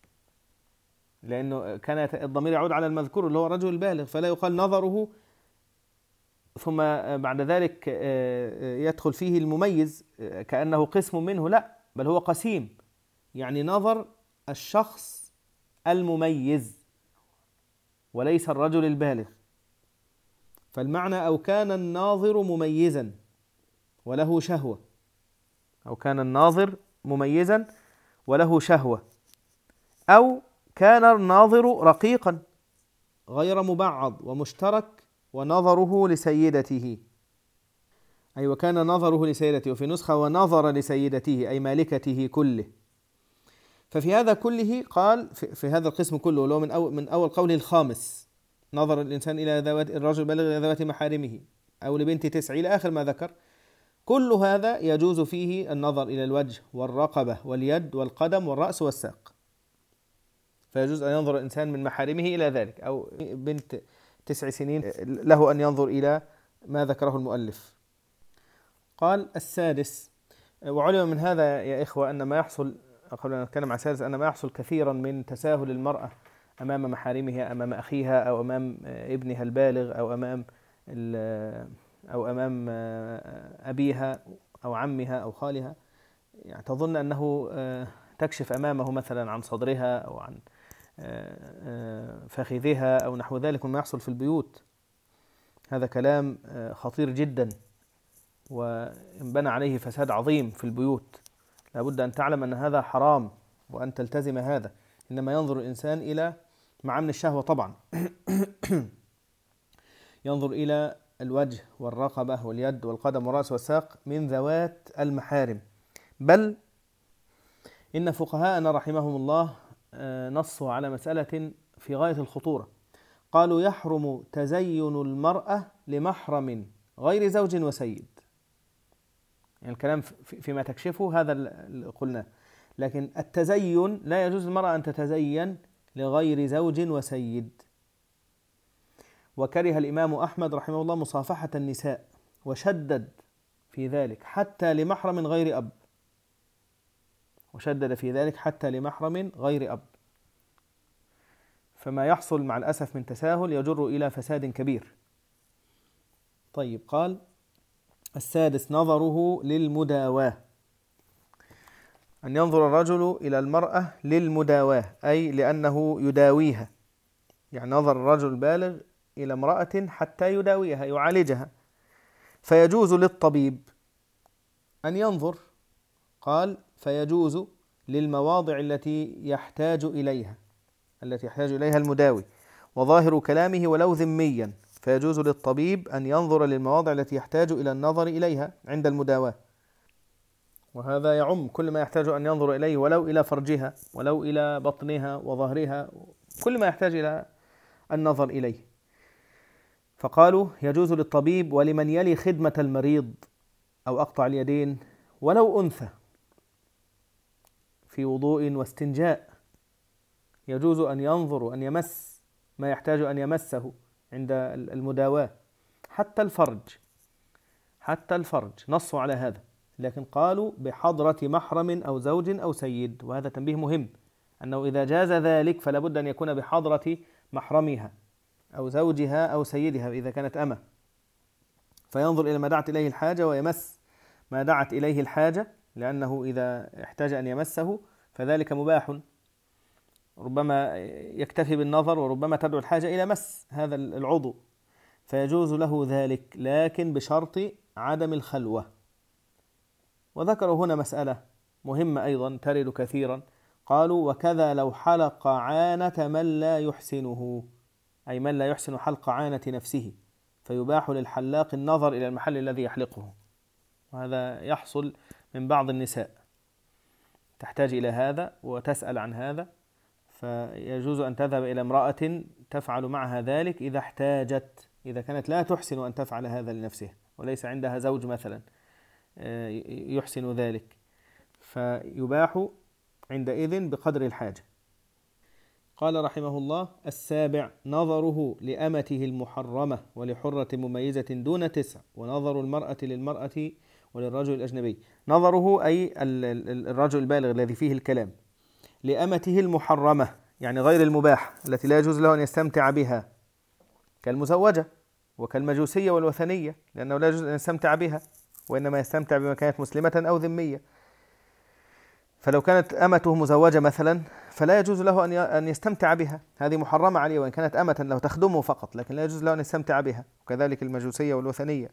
Speaker 1: لأنه كان الضمير يعود على المذكور اللي هو الرجل البالغ، فلا يقال نظره ثم بعد ذلك يدخل فيه المميز كأنه قسم منه، لا، بل هو قسيم، يعني نظر الشخص المميز وليس الرجل البالغ. فالمعنى: أو كان الناظر مميزا وله شهوة، أو كان الناظر مميزا وله شهوة، أو كان الناظر رقيقا غير مبعض ومشترك ونظره لسيدته، أي وكان نظره لسيدته، وفي نسخة ونظر لسيدته أي مالكته كله. ففي هذا كله قال في هذا القسم كله، لو من أول من أول قوله الخامس: نظر الإنسان إلى ذوات الرجل بلغ إلى ذوات محارمه أو لبنت تسع إلى آخر ما ذكر، كل هذا يجوز فيه النظر إلى الوجه والرقبة واليد والقدم والرأس والساق، فيجوز أن ينظر الإنسان من محارمه إلى ذلك، أو بنت تسع سنين له أن ينظر إلى ما ذكره المؤلف. قال: السادس، وعلم من هذا يا إخوة أن ما يحصل، قبل أن نتكلم عن السادس، أن ما يحصل كثيرا من تساهل المرأة أمام محارمها، أمام أخيها أو أمام ابنها البالغ أو أمام أو أمام أبيها أو عمها أو خالها، يعني تظن أنه تكشف أمامه مثلا عن صدرها أو عن فخذها أو نحو ذلك مما يحصل في البيوت. هذا كلام خطير جدا وانبنى عليه فساد عظيم في البيوت. لابد أن تعلم أن هذا حرام وأن تلتزم هذا. إنما ينظر الإنسان إلى مع من الشهوة طبعا ينظر إلى الوجه والرقبة واليد والقدم والرأس والساق من ذوات المحارم. بل إن فقهاءنا رحمهم الله نصوا على مسألة في غاية الخطورة. قالوا يحرم تزين المرأة لمحرم غير زوج وسيد. يعني الكلام فيما تكشفه هذا اللي قلناه، لكن التزين لا يجوز للمرأة أن تتزين لغير زوج وسيد. وكره الإمام أحمد رحمه الله مصافحة النساء وشدد في ذلك حتى لمحرم غير أب، وشدد في ذلك حتى لمحرم غير أب. فما يحصل مع الأسف من تساهل يجر إلى فساد كبير. طيب، قال السادس نظره للمداواة، أن ينظر الرجل إلى المرأة للمداواة، أي لأنه يداويها. يعني نظر الرجل البالغ إلى امرأة حتى يداويها يعالجها، فيجوز للطبيب أن ينظر. قال فيجوز للمواضع التي يحتاج إليها التي يحتاج إليها المداوي، وظاهر كلامه ولو ذميا فيجوز للطبيب أن ينظر للمواضع التي يحتاج إلى النظر إليها عند المداواة. وهذا يعم كل ما يحتاج أن ينظر إليه، ولو إلى فرجها ولو إلى بطنها وظهرها، كل ما يحتاج إلى النظر إليه. فقالوا يجوز للطبيب ولمن يلي خدمة المريض أو أقطع اليدين ولو أنثى في وضوء واستنجاء، يجوز أن ينظر وأن يمس ما يحتاج أن يمسه عند المداواة، حتى الفرج حتى الفرج نصوا على هذا. لكن قالوا بحضرة محرم أو زوج أو سيد، وهذا تنبيه مهم، أنه إذا جاز ذلك فلا بد أن يكون بحضرة محرمها أو زوجها أو سيدها إذا كانت أمة، فينظر إلى ما دعت إليه الحاجة ويمس ما دعت إليه الحاجة، لأنه إذا احتاج أن يمسه فذلك مباح، ربما يكتفي بالنظر وربما تدعو الحاجة إلى مس هذا العضو، فيجوز له ذلك، لكن بشرط عدم الخلوة. وذكروا هنا مسألة مهمة أيضا ترد كثيرا، قالوا وكذا لو حلق عانة من لا يحسنه، أي من لا يحسن حلق عانة نفسه، فيباح للحلاق النظر إلى المحل الذي يحلقه. وهذا يحصل من بعض النساء، تحتاج إلى هذا وتسأل عن هذا، فيجوز أن تذهب إلى امرأة تفعل معها ذلك إذا احتاجت، إذا كانت لا تحسن أن تفعل هذا لنفسها وليس عندها زوج مثلا يحسن ذلك، فيباح عندئذ بقدر الحاجة. قال رحمه الله السابع نظره لأمته المحرمة ولحرة مميزة دون تسع، ونظر المرأة للمرأة وللرجل الأجنبي. نظره أي الرجل البالغ الذي فيه الكلام لأمته المحرمة، يعني غير المباح التي لا يجوز له أن يستمتع بها، كالمزوجة وكالمجوسية والوثنية، لأنه لا يجوز أن يستمتع بها، وإنما يستمتع بما كانت مسلمة أو ذمية. فلو كانت أمته مزوجة مثلا فلا يجوز له أن يستمتع بها، هذه محرمة عليه، وإن كانت أمة له تخدمه فقط، لكن لا يجوز له أن يستمتع بها. وكذلك المجوسية والوثنية.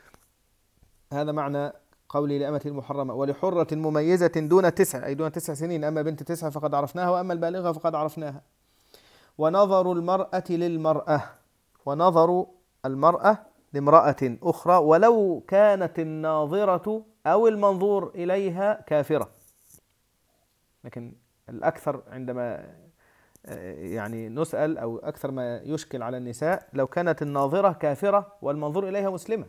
Speaker 1: هذا معنى قولي لأمة المحرمة. ولحرة مميزة دون تسع، أي دون تسع سنين، أما بنت تسع فقد عرفناها، وأما البالغة فقد عرفناها. ونظر المرأة للمرأة، ونظر المرأة لامرأة أخرى ولو كانت الناظرة أو المنظور إليها كافرة. لكن الأكثر عندما يعني نسأل أو أكثر ما يشكل على النساء لو كانت الناظرة كافرة والمنظور إليها مسلمة،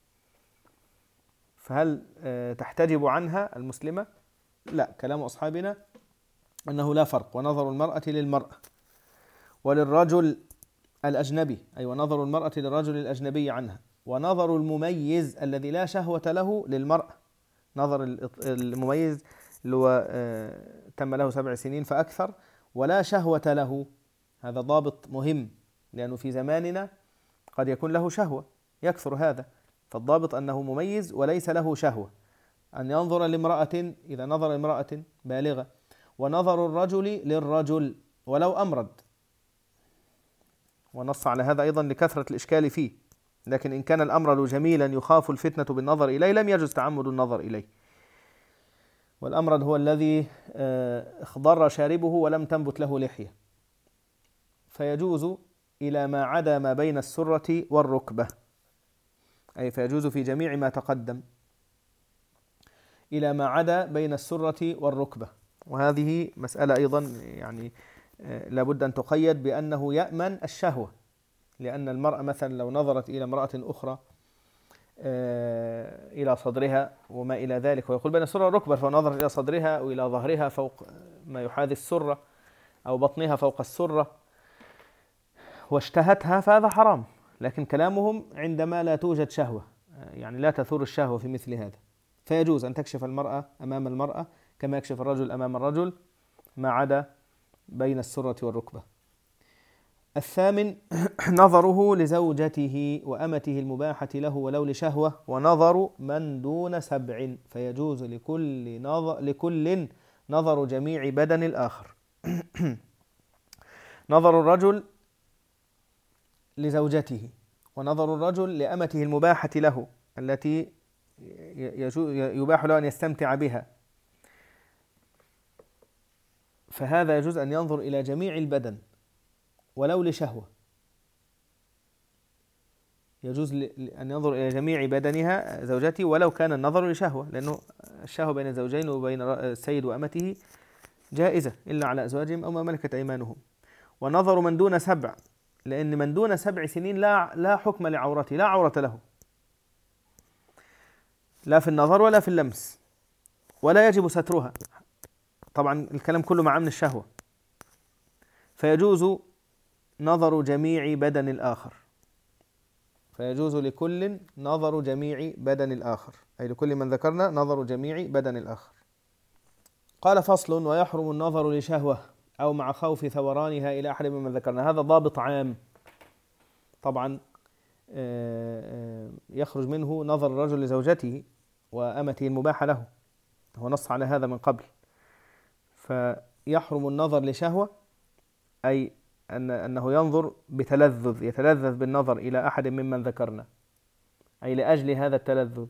Speaker 1: فهل تحتجب عنها المسلمة؟ لا، كلام أصحابنا أنه لا فرق. ونظر المرأة للمرأة وللرجل الأجنبي، أي ونظر المرأة للرجل الأجنبي عنها. ونظر المميز الذي لا شهوة له للمرأة، نظر المميز اللي هو تم له سبع سنين فأكثر ولا شهوة له، هذا ضابط مهم، لأنه في زماننا قد يكون له شهوة يكثر هذا، فالضابط أنه مميز وليس له شهوة، أن ينظر لامرأة إذا نظر امرأة بالغة. ونظر الرجل للرجل ولو أمرد، ونص على هذا أيضا لكثرة الإشكال فيه، لكن إن كان الأمرد جميلا يخاف الفتنة بالنظر إليه لم يجوز تعمد النظر إليه. والأمرد هو الذي اخضر شاربه ولم تنبت له لحية، فيجوز إلى ما عدا ما بين السرة والركبة. أي فيجوز في جميع ما تقدم إلى ما عدا بين السرة والركبة. وهذه مسألة أيضا يعني لابد أن تقيد بأنه يأمن الشهوة، لأن المرأة مثلا لو نظرت إلى امرأة أخرى إلى صدرها وما إلى ذلك، ويقول بين السرة والركبة، فنظرت إلى صدرها أو إلى ظهرها فوق ما يحاذي السرة أو بطنها فوق السرة واشتهتها فهذا حرام. لكن كلامهم عندما لا توجد شهوة، يعني لا تثور الشهوة في مثل هذا، فيجوز أن تكشف المرأة أمام المرأة كما يكشف الرجل أمام الرجل ما عدا بين السرة والركبة. الثامن نظره لزوجته وأمته المباحة له ولو لشهوة، ونظر من دون سبع، فيجوز لكل نظر, لكل نظر جميع بدن الآخر. نظر الرجل لزوجته ونظر الرجل لأمته المباحة له التي يباح له أن يستمتع بها، فهذا يجوز أن ينظر إلى جميع البدن ولو لشهوة، يجوز أن ينظر إلى جميع بدنها زوجته ولو كان النظر لشهوة، لأنه الشهوة بين الزوجين وبين السيد وأمته جائزة إلا على أزواجهم أو ما ملكت أيمانهم. ونظر من دون سبع، لأن من دون سبع سنين لا لا حكم لعورته، لا عورة له، لا في النظر ولا في اللمس، ولا يجب سترها. طبعا الكلام كله مع أمن الشهوة، فيجوز نظر جميع بدن الآخر، فيجوز لكل نظر جميع بدن الآخر، أي لكل من ذكرنا نظر جميع بدن الآخر. قال فصل: ويحرم النظر لشهوة أو مع خوف ثورانها إلى أحد ممن ذكرنا. هذا ضابط عام طبعا يخرج منه نظر الرجل لزوجته وأمته المباحة له، هو نص على هذا من قبل. فيحرم النظر لشهوة أي أن أنه ينظر بتلذذ، يتلذذ بالنظر إلى أحد ممن ذكرنا، أي لأجل هذا التلذذ.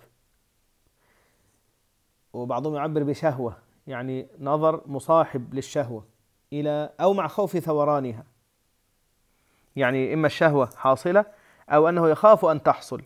Speaker 1: وبعضهم يعبر بشهوة، يعني نظر مصاحب للشهوة، إلى أو مع خوف ثورانها، يعني إما الشهوة حاصلة أو أنه يخاف أن تحصل،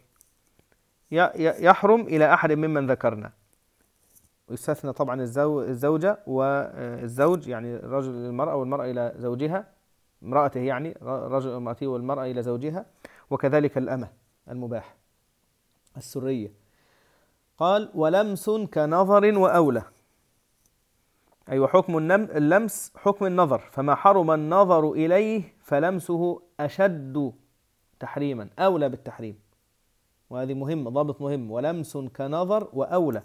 Speaker 1: يحرم إلى أحد ممن ذكرنا. ويستثنى طبعا الزوجة والزوج، يعني الرجل للمرأة والمرأة إلى زوجها، امرأته يعني رجل امرأته والمرأة إلى زوجها، وكذلك الأمة المباح السرية. قال: ولمس كنظر وأولى، أي وحكم اللمس حكم النظر، فما حرم النظر إليه فلمسه أشد تحريما، أولى بالتحريم. وهذه مهمة، ضابط مهم: ولمس كنظر وأولى،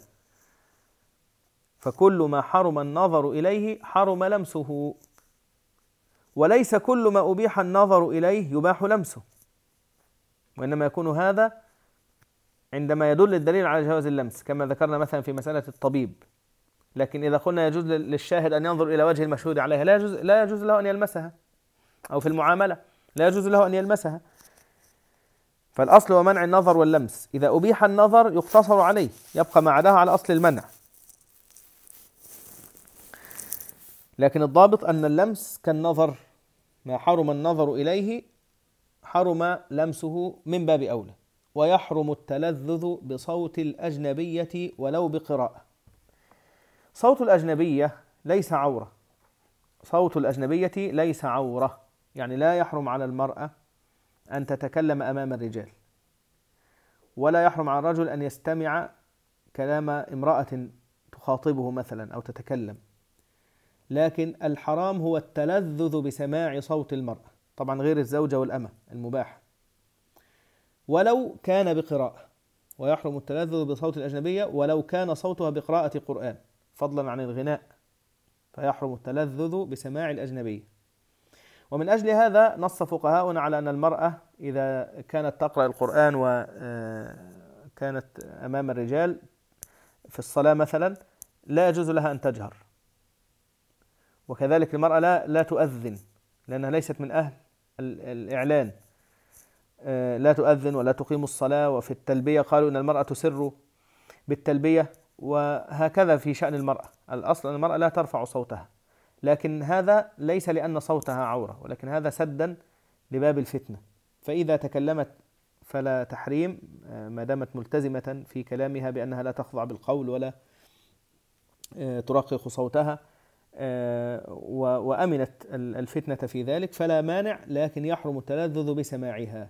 Speaker 1: فكل ما حرم النظر إليه حرم لمسه، وليس كل ما أبيح النظر إليه يباح لمسه، وإنما يكون هذا عندما يدل الدليل على جواز اللمس، كما ذكرنا مثلا في مسألة الطبيب. لكن إذا قلنا يجوز للشاهد أن ينظر إلى وجه المشهود عليها، لا يجوز لا يجوز له أن يلمسها، أو في المعاملة لا يجوز له أن يلمسها. فالأصل ومنع النظر واللمس، إذا أبيح النظر يقتصر عليه، يبقى ما عداه على أصل المنع. لكن الضابط أن اللمس كالنظر، ما حرم النظر إليه حرم لمسه من باب أولى. ويحرم التلذذ بصوت الأجنبية ولو بقراءة. صوت الأجنبية ليس عورة، صوت الأجنبية ليس عورة، يعني لا يحرم على المرأة أن تتكلم أمام الرجال، ولا يحرم على الرجل أن يستمع كلام امرأة تخاطبه مثلا أو تتكلم. لكن الحرام هو التلذذ بسماع صوت المرأة، طبعا غير الزوجة والأمة المباح، ولو كان بقراءة. ويحرم التلذذ بصوت الأجنبية ولو كان صوتها بقراءة قرآن، فضلا عن الغناء، فيحرم التلذذ بسماع الأجنبية. ومن أجل هذا نص فقهاؤنا على أن المرأة إذا كانت تقرأ القرآن وكانت أمام الرجال في الصلاة مثلا لا يجوز لها أن تجهر، وكذلك المرأة لا, لا تؤذن، لأنها ليست من أهل الإعلان، لا تؤذن ولا تقيم الصلاة. وفي التلبية قالوا أن المرأة تسر بالتلبية، وهكذا في شأن المرأة، الأصل أن المرأة لا ترفع صوتها، لكن هذا ليس لأن صوتها عورة، ولكن هذا سدا لباب الفتنة. فإذا تكلمت فلا تحريم ما دامت ملتزمة في كلامها بأنها لا تخضع بالقول ولا ترقق صوتها وأمنت الفتنة في ذلك فلا مانع، لكن يحرم التلذذ بسماعها.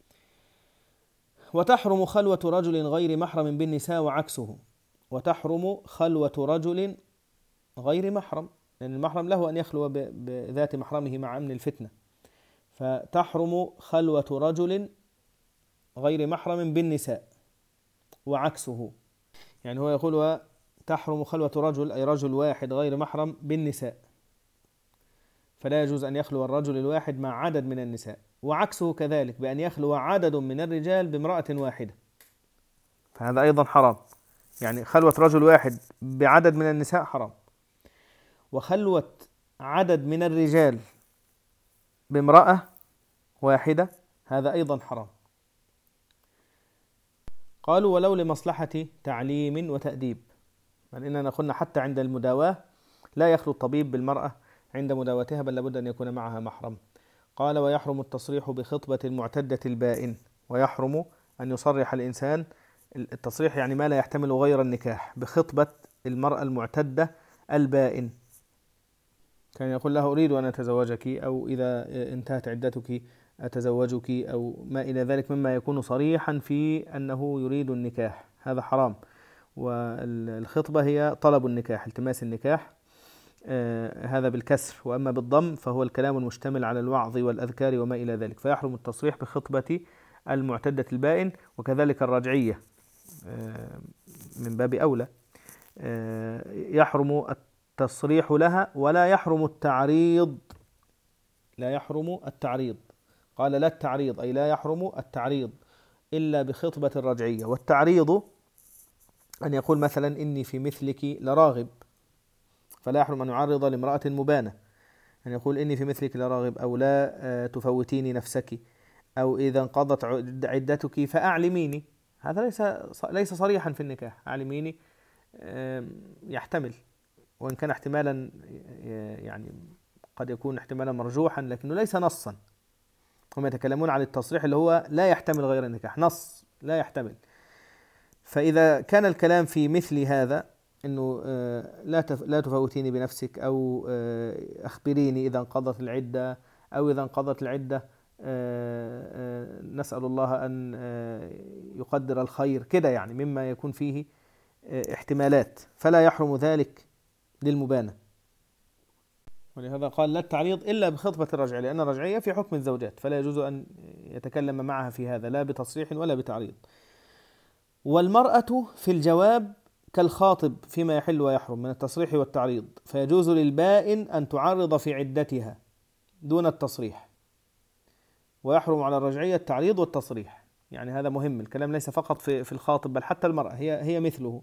Speaker 1: وتحرم خلوة رجل غير محرم بالنساء وعكسه. وتحرم خلوة رجل غير محرم، لأن المحرم له أن يخلو بذات محرمه مع أمن الفتنة، فتحرم خلوة رجل غير محرم بالنساء وعكسه. يعني هو يقول تحرم خلوة رجل أي رجل واحد غير محرم بالنساء، فلا يجوز أن يخلو الرجل الواحد مع عدد من النساء، وعكسه كذلك بأن يخلو عدد من الرجال بامرأة واحدة، فهذا أيضا حرام. يعني خلوة رجل واحد بعدد من النساء حرام، وخلوة عدد من الرجال بامرأة واحدة هذا أيضا حرام. قالوا ولو لمصلحة تعليم وتأديب، بل إننا قلنا حتى عند المداواة لا يخلو الطبيب بالمرأة عند مداوتها، بل لابد أن يكون معها محرم. قال ويحرم التصريح بخطبة المعتدة البائن، ويحرم أن يصرح الإنسان، التصريح يعني ما لا يحتمل غير النكاح، بخطبة المرأة المعتدة البائن، كان يقول له أريد أن أتزوجك، أو إذا انتهت عدتك أتزوجك، أو ما إلى ذلك مما يكون صريحا في أنه يريد النكاح، هذا حرام. والخطبة هي طلب النكاح، التماس النكاح، آه هذا بالكسر، وأما بالضم فهو الكلام المشتمل على الوعظ والأذكار وما إلى ذلك، فيحرم التصريح بخطبة المعتدة البائن، وكذلك الرجعية آه من باب أولى، آه يحرم التصريح لها، ولا يحرم التعريض، لا يحرم التعريض، قال لا التعريض أي لا يحرم التعريض إلا بخطبة الرجعية. والتعريض أن يقول مثلا إني في مثلك لراغب، فلا يحرم أن يعرض لامرأة مبانة، أن يقول إني في مثلك لراغب، أو لا تفوتيني نفسك، أو إذا انقضت عدتك فأعلميني، هذا ليس ليس صريحا في النكاح. أعلميني يحتمل، وإن كان احتمالا يعني قد يكون احتمالا مرجوحا لكنه ليس نصا. هم يتكلمون عن التصريح اللي هو لا يحتمل غير النكاح، نص لا يحتمل. فإذا كان الكلام في مثل هذا أنه لا لا تفوتيني بنفسك، أو أخبريني إذا انقضت العدة، أو إذا انقضت العدة نسأل الله أن يقدر الخير، كده يعني مما يكون فيه احتمالات، فلا يحرم ذلك للمبانة. ولهذا قال لا التعريض إلا بخطبة الرجعية، لأن الرجعية في حكم الزوجات، فلا يجوز أن يتكلم معها في هذا لا بتصريح ولا بتعريض. والمرأة في الجواب كالخاطب فيما يحل ويحرم من التصريح والتعريض، فيجوز للبائن أن تعرض في عدتها دون التصريح، ويحرم على الرجعية التعريض والتصريح. يعني هذا مهم، الكلام ليس فقط في في الخاطب، بل حتى المرأة هي هي مثله.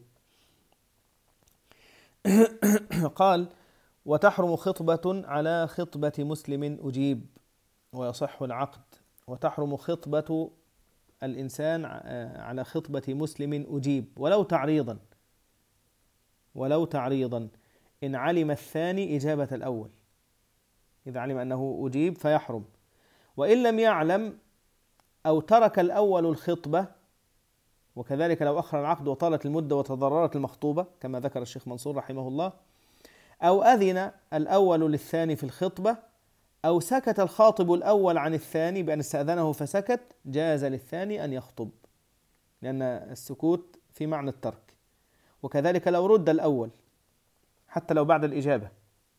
Speaker 1: قال وتحرم خطبة على خطبة مسلم أجيب ويصح العقد. وتحرم خطبة الإنسان على خطبة مسلم أجيب ولو تعريضا، ولو تعريضا إن علم الثاني إجابة الأول، إذا علم أنه أجيب فيحرم. وإن لم يعلم أو ترك الأول الخطبة، وكذلك لو أخر العقد وطالت المدة وتضررت المخطوبة كما ذكر الشيخ منصور رحمه الله، أو أذن الأول للثاني في الخطبة، أو سكت الخاطب الأول عن الثاني بأن استأذنه فسكت، جاز للثاني أن يخطب، لأن السكوت في معنى الترك. وكذلك لو رد الأول حتى لو بعد الإجابة.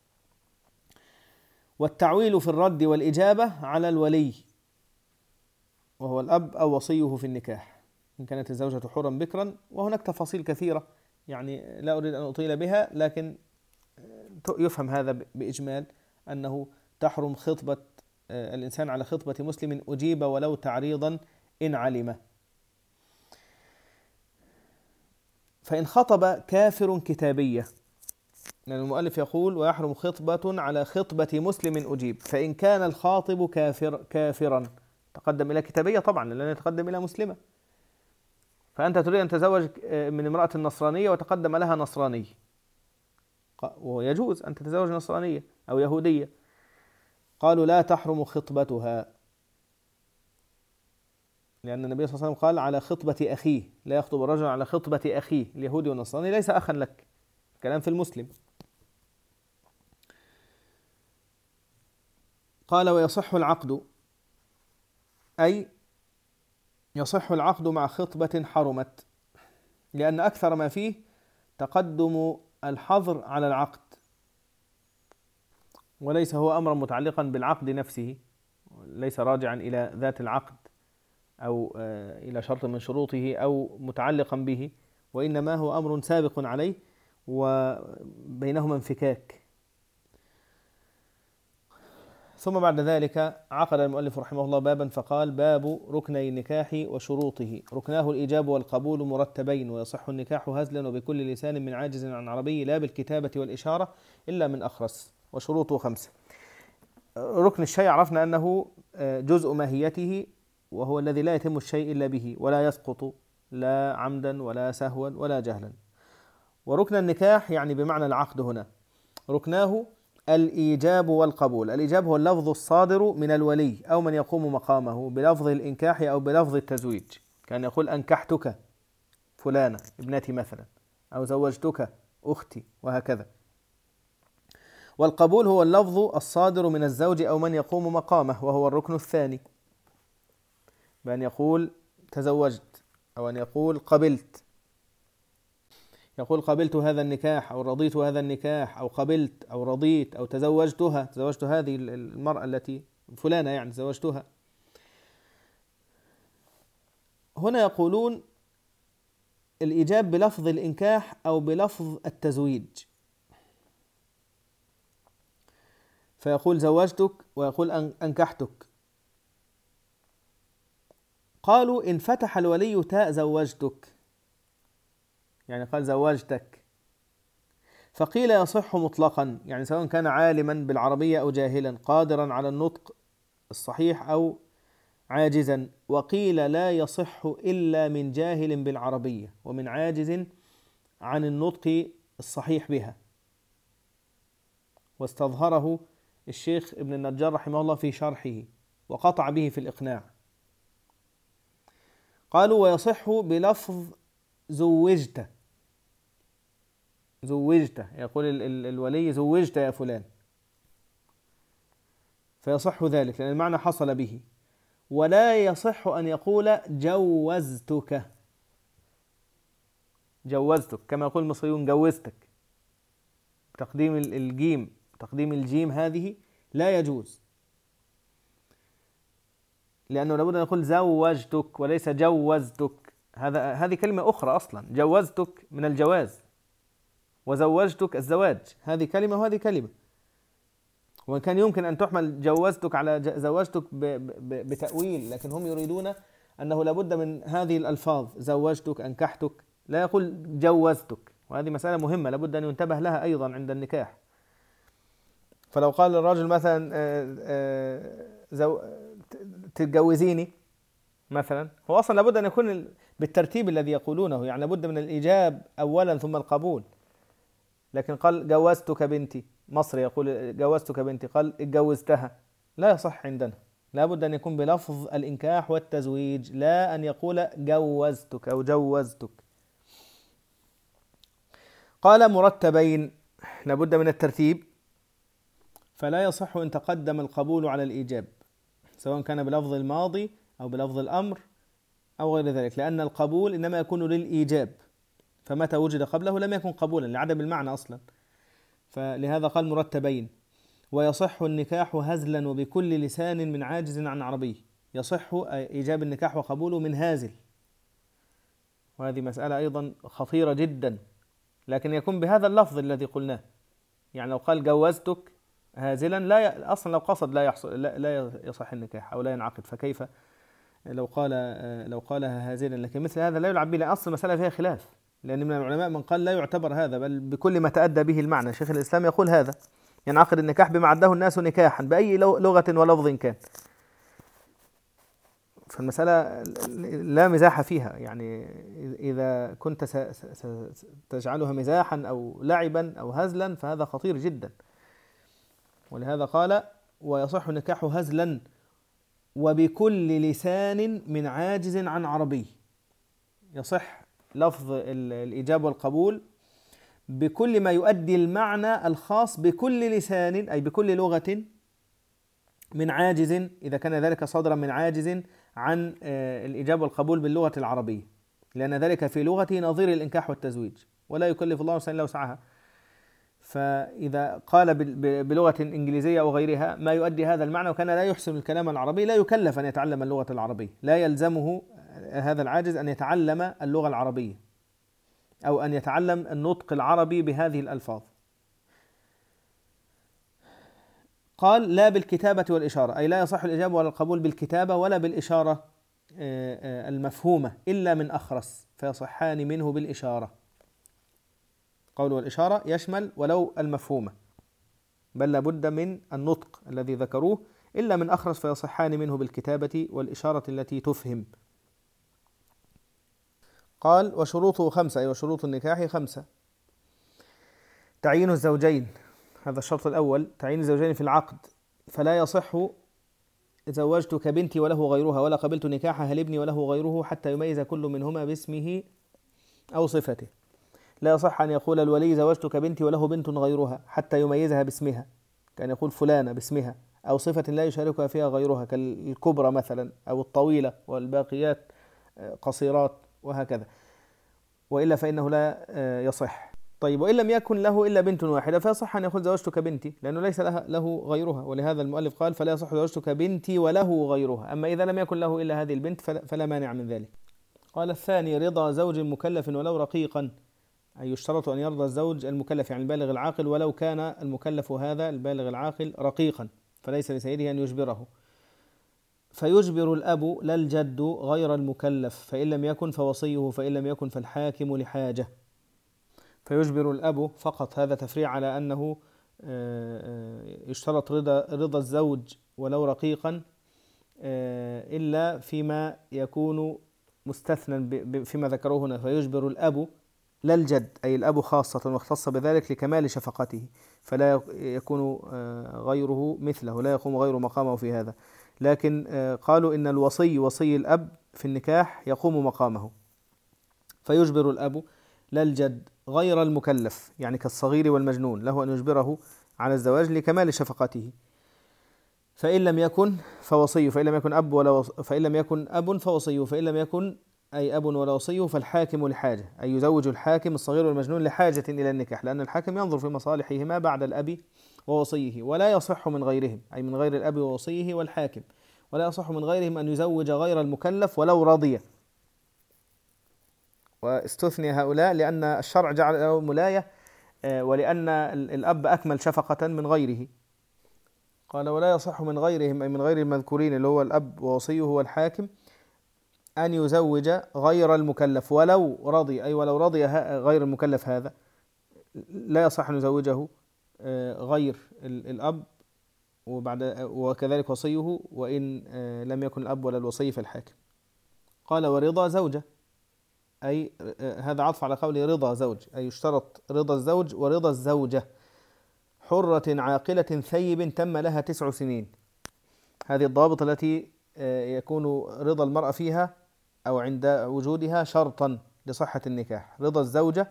Speaker 1: والتعويل في الرد والإجابة على الولي، وهو الأب أو وصيه في النكاح إن كانت الزوجة حرا بكرا، وهناك تفاصيل كثيرة يعني لا أريد أن أطيل بها، لكن يفهم هذا بإجمال أنه تحرم خطبة الإنسان على خطبة مسلم أجيب ولو تعريضا إن علم. فإن خطب كافر كتابية، لأن المؤلف يقول ويحرم خطبة على خطبة مسلم أجيب، فإن كان الخاطب كافر كافرا تقدم إلى كتابية طبعا لأنه يتقدم إلى مسلمة، فأنت تريد أن تتزوج من امرأة نصرانية وتقدم لها نصراني، ويجوز أن تتزوج نصرانية أو يهودية، قالوا لا تحرم خطبتها. لأن النبي صلى الله عليه وسلم قال على خطبة أخيه، لا يخطب الرجل على خطبة أخيه اليهودي والنصراني، ليس أخا لك، كلام في المسلم. قال ويصح العقد، أي يصح العقد مع خطبة حرمت، لأن أكثر ما فيه تقدم الحظر على العقد، وليس هو أمرا متعلقا بالعقد نفسه، ليس راجعا إلى ذات العقد أو إلى شرط من شروطه أو متعلقا به، وإنما هو أمر سابق عليه وبينهما انفكاك. ثم بعد ذلك عقد المؤلف رحمه الله بابا فقال: باب ركني النكاح وشروطه. ركناه الإيجاب والقبول مرتبين، ويصح النكاح هزلا وبكل لسان من عاجز عن عربي، لا بالكتابة والإشارة إلا من أخرس، وشروطه خمسة. ركن الشيء عرفنا أنه جزء ماهيته، وهو الذي لا يتم الشيء إلا به، ولا يسقط لا عمدا ولا سهوا ولا جهلا. وركن النكاح يعني بمعنى العقد هنا، ركناه الإيجاب والقبول. الإيجاب هو اللفظ الصادر من الولي أو من يقوم مقامه بلفظ الإنكاح أو بلفظ التزويج، كان يقول أنكحتك فلانة ابنتي مثلا، أو زوجتك أختي، وهكذا. والقبول هو اللفظ الصادر من الزوج أو من يقوم مقامه، وهو الركن الثاني، بأن يقول تزوجت، أو أن يقول قبلت، يقول قبلت هذا النكاح، أو رضيت هذا النكاح، أو قبلت أو رضيت أو تزوجتها، تزوجت هذه المرأة التي فلانة يعني تزوجتها. هنا يقولون الإيجاب بلفظ الإنكاح أو بلفظ التزويج، فيقول زوجتك ويقول أنكحتك. قالوا إن فتح الولي تاء زوجتك، يعني قال زوجتك، فقيل يصح مطلقا، يعني سواء كان عالما بالعربية أو جاهلا، قادرا على النطق الصحيح أو عاجزا. وقيل لا يصح إلا من جاهل بالعربية ومن عاجز عن النطق الصحيح بها، واستظهره الشيخ ابن النجار رحمه الله في شرحه، وقطع به في الإقناع. قالوا ويصح بلفظ زوجت، زوجت، يقول ال ال الولي زوجت يا فلان، فيصح ذلك لأن المعنى حصل به. ولا يصح أن يقول جوزتك، جوزتك كما يقول المصريون جوزتك، تقديم الجيم، تقديم الجيم هذه لا يجوز، لأنه لابد أن يقول زوجتك وليس جوزتك. هذا هذه كلمة أخرى أصلا، جوزتك من الجواز، وزوجتك الزواج، هذه كلمة وهذه كلمة. وإن كان يمكن أن تحمل جوزتك على زوجتك بتأويل، لكن هم يريدون أنه لابد من هذه الألفاظ، زوجتك، أنكحتك، لا يقول جوزتك. وهذه مسألة مهمة لابد أن ينتبه لها أيضا عند النكاح. فلو قال الرجل مثلا زو... تتجوزيني مثلا، هو أصلا لابد أن يكون بالترتيب الذي يقولونه، يعني لابد من الإيجاب أولا ثم القبول. لكن قال جوزتك بنتي، مصري يقول جوزتك بنتي، قال اتجوزتها، لا يصح عندنا، لابد أن يكون بلفظ الإنكاح والتزويج، لا أن يقول جوزتك أو جوزتك. قال مرتبين، لابد من الترتيب، فلا يصح إن تقدم القبول على الإيجاب، سواء كان بلفظ الماضي أو بلفظ الأمر أو غير ذلك، لأن القبول إنما يكون للإيجاب، فمتى وجد قبله لم يكن قبولا لعدم المعنى أصلا، فلهذا قال مرتبين. ويصح النكاح هزلا وبكل لسان من عاجز عن عربي، يصح إيجاب النكاح وقبوله من هازل، وهذه مسألة أيضا خطيرة جدا، لكن يكون بهذا اللفظ الذي قلناه. يعني لو قال جوزتك هازلا، لا ي... أصلا لو قصد لا يحصل، لا, لا يصح النكاح أو لا ينعقد، فكيف لو قال لو قالها هازلا؟ لكن مثل هذا لا يلعب به، لأن أصل المسألة فيها خلاف، لأن من العلماء من قال لا يعتبر هذا، بل بكل ما تأدى به المعنى. شيخ الإسلام يقول هذا ينعقد النكاح بما عده الناس نكاحا بأي لغة ولفظ كان، فالمسألة لا مزاح فيها، يعني إذا كنت ستجعلها مزاحا أو لعبا أو هزلا فهذا خطير جدا. ولهذا قال ويصح النكاح هزلا وبكل لسان من عاجز عن عربي. يصح لفظ الإجابة والقبول بكل ما يؤدي المعنى الخاص بكل لسان، أي بكل لغة، من عاجز، إذا كان ذلك صادرا من عاجز عن الإجابة والقبول باللغة العربية، لأن ذلك في لغته نظير الإنكاح والتزويج، ولا يكلف الله نفسا إلا وسعها. فإذا قال بلغة إنجليزية أو غيرها ما يؤدي هذا المعنى وكان لا يحسن الكلام العربي، لا يكلف أن يتعلم اللغة العربية، لا يلزمه هذا العاجز أن يتعلم اللغة العربية أو أن يتعلم النطق العربي بهذه الألفاظ. قال لا بالكتابة والإشارة، أي لا يصح الإجابة ولا القبول بالكتابة ولا بالإشارة المفهومة إلا من أخرس، فيصحان منه بالإشارة. قول والإشارة يشمل ولو المفهومة، بل لابد من النطق الذي ذكروه، إلا من أخرس فيصحان منه بالكتابة والإشارة التي تفهم. قال وشروطه خمسة، أي وشروط النكاح خمسة. تعيين الزوجين، هذا الشرط الأول، تعيين الزوجين في العقد، فلا يصح زوجتك بنتي وله غيرها، ولا قبلت نكاحها لابني وله غيره، حتى يميز كل منهما باسمه أو صفته. لا يصح أن يقول الولي زوجتك بنتي وله بنت غيرها حتى يميزها باسمها، كأن يقول فلانة باسمها أو صفة لا يشاركها فيها غيرها، كالكبرى مثلا أو الطويلة والباقيات قصيرات وهكذا، وإلا فإنه لا يصح. طيب وإن لم يكن له إلا بنت واحدة فيصح أن يقول زوجتك بنتي، لأنه ليس له غيرها، ولهذا المؤلف قال فلا يصح زوجتك بنتي وله غيرها. أما إذا لم يكن له إلا هذه البنت فلا مانع من ذلك. قال الثاني رضا زوج مكلف ولو رقيقا، أي يشترط أن يرضى الزوج المكلف يعني البالغ العاقل، ولو كان المكلف هذا البالغ العاقل رقيقا، فليس لسيده أن يجبره. فيجبر الأب لا الجد غير المكلف، فإن لم يكن فوصيه، فإن لم يكن فالحاكم لحاجة. فيجبر الأب فقط، هذا تفريع على أنه يشترط رضا رضا الزوج ولو رقيقا إلا فيما يكون مستثنى فيما ذكروه هنا. فيجبر الأب لا الجد، أي الأب خاصة واختص بذلك لكمال شفقته، فلا يكون غيره مثله، لا يقوم غير مقامه في هذا. لكن قالوا إن الوصي وصي الأب في النكاح يقوم مقامه. فيجبر الأب لا الجد غير المكلف يعني كالصغير والمجنون، له أن يجبره على الزواج لكمال شفقته. فإن لم يكن فوصيه، فإن لم يكن أب ولا وص... فإن لم يكن أب فوصيه، فإن لم يكن أي أب ولا وصيه فالحاكم لحاجة، أي يزوج الحاكم الصغير والمجنون لحاجة إلى النكاح، لأن الحاكم ينظر في مصالحهما بعد الأب ووصيه، ولا يصح من غيرهم، أي من غير الأب ووصيه والحاكم، ولا يصح من غيرهم أن يزوج غير المكلف ولو رضي. واستثني هؤلاء لأن الشرع جعل لهم ولاية، ولأن الأب أكمل شفقة من غيره. قال ولا يصح من غيرهم أي من غير المذكورين اللي هو الأب ووصيه والحاكم أن يزوج غير المكلف ولو رضي، أي ولو رضي غير المكلف هذا لا يصح أن يزوجه غير الأب وبعد وكذلك وصيه، وإن لم يكن الأب ولا الوصي فالحاكم. قال ورضا زوجة، أي هذا عطف على قوله رضا زوج، أي يشترط رضا الزوج ورضا الزوجة، حرة عاقلة ثيب تم لها تسع سنين. هذه الضوابط التي يكون رضا المرأة فيها أو عند وجودها شرطا لصحة النكاح. رضا الزوجة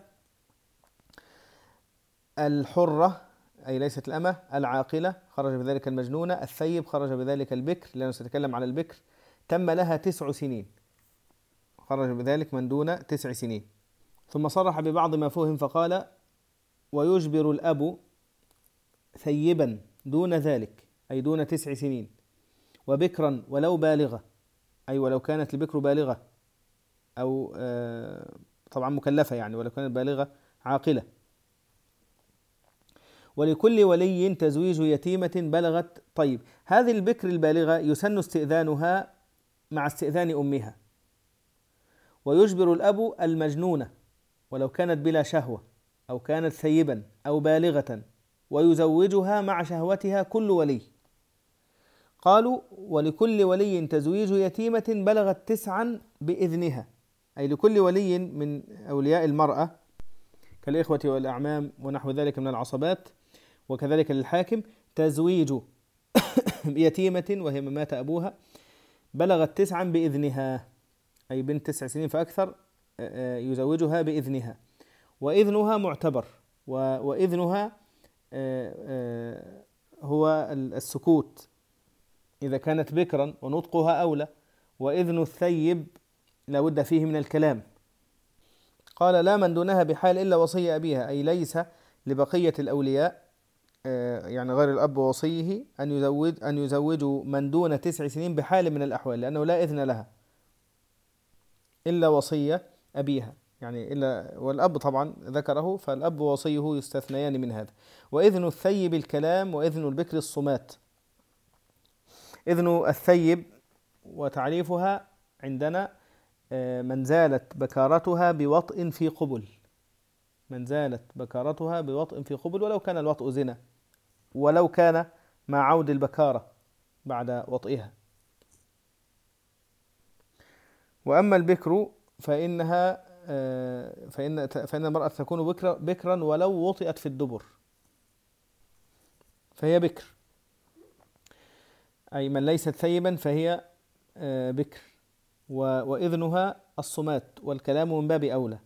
Speaker 1: الحرة أي ليست الأمة، العاقلة خرج بذلك المجنونة، الثيب خرج بذلك البكر لأنه سيتكلم على البكر، تم لها تسع سنين، خرج بذلك من دون تسع سنين. ثم صرح ببعض ما فهم فقال ويجبر الأب ثيبا دون ذلك أي دون تسع سنين، وبكرا ولو بالغة أي ولو كانت البكر بالغة أو طبعا مكلفة يعني ولو كانت بالغة عاقلة. ولكل ولي تزويج يتيمة بلغت. طيب هذه البكر البالغة يسن استئذانها مع استئذان أمها. ويجبر الأب المجنونة ولو كانت بلا شهوة أو كانت ثيبا أو بالغة، ويزوجها مع شهوتها كل ولي. قالوا ولكل ولي تزويج يتيمة بلغت تسعا بإذنها، أي لكل ولي من أولياء المرأة كالإخوة والأعمام ونحو ذلك من العصبات، وكذلك للحاكم تزويج يتيمة وهي من مات أبوها بلغت تسعا بإذنها، أي بنت تسع سنين فأكثر يزوجها بإذنها، وإذنها معتبر، وإذنها هو السكوت إذا كانت بكرا، ونطقها أولى، وإذن الثيب لا بد فيه من الكلام. قال لا من دونها بحال إلا وصي أبيها، أي ليس لبقية الأولياء يعني غير الأب ووصيه أن يزوج أن يزوجوا من دون تسع سنين بحال من الأحوال، لأنه لا إذن لها إلا وصي أبيها، يعني إلا والأب طبعا ذكره، فالأب ووصيه يستثنيان من هذا. وإذن الثيب الكلام، وإذن البكر الصمات. إذن الثيب وتعريفها عندنا من زالت بكارتها بوطء في قبل، من زالت بكارتها بوطء في قبل، ولو كان الوطء زنا، ولو كان مع عود البكارة بعد وطئها. وأما البكر فإنها فإن فإن المرأة تكون بكرا بكرا ولو وطئت في الدبر، فهي بكر، أي من ليست ثيبا فهي بكر. وإذنها الصمات، والكلام من باب أولى.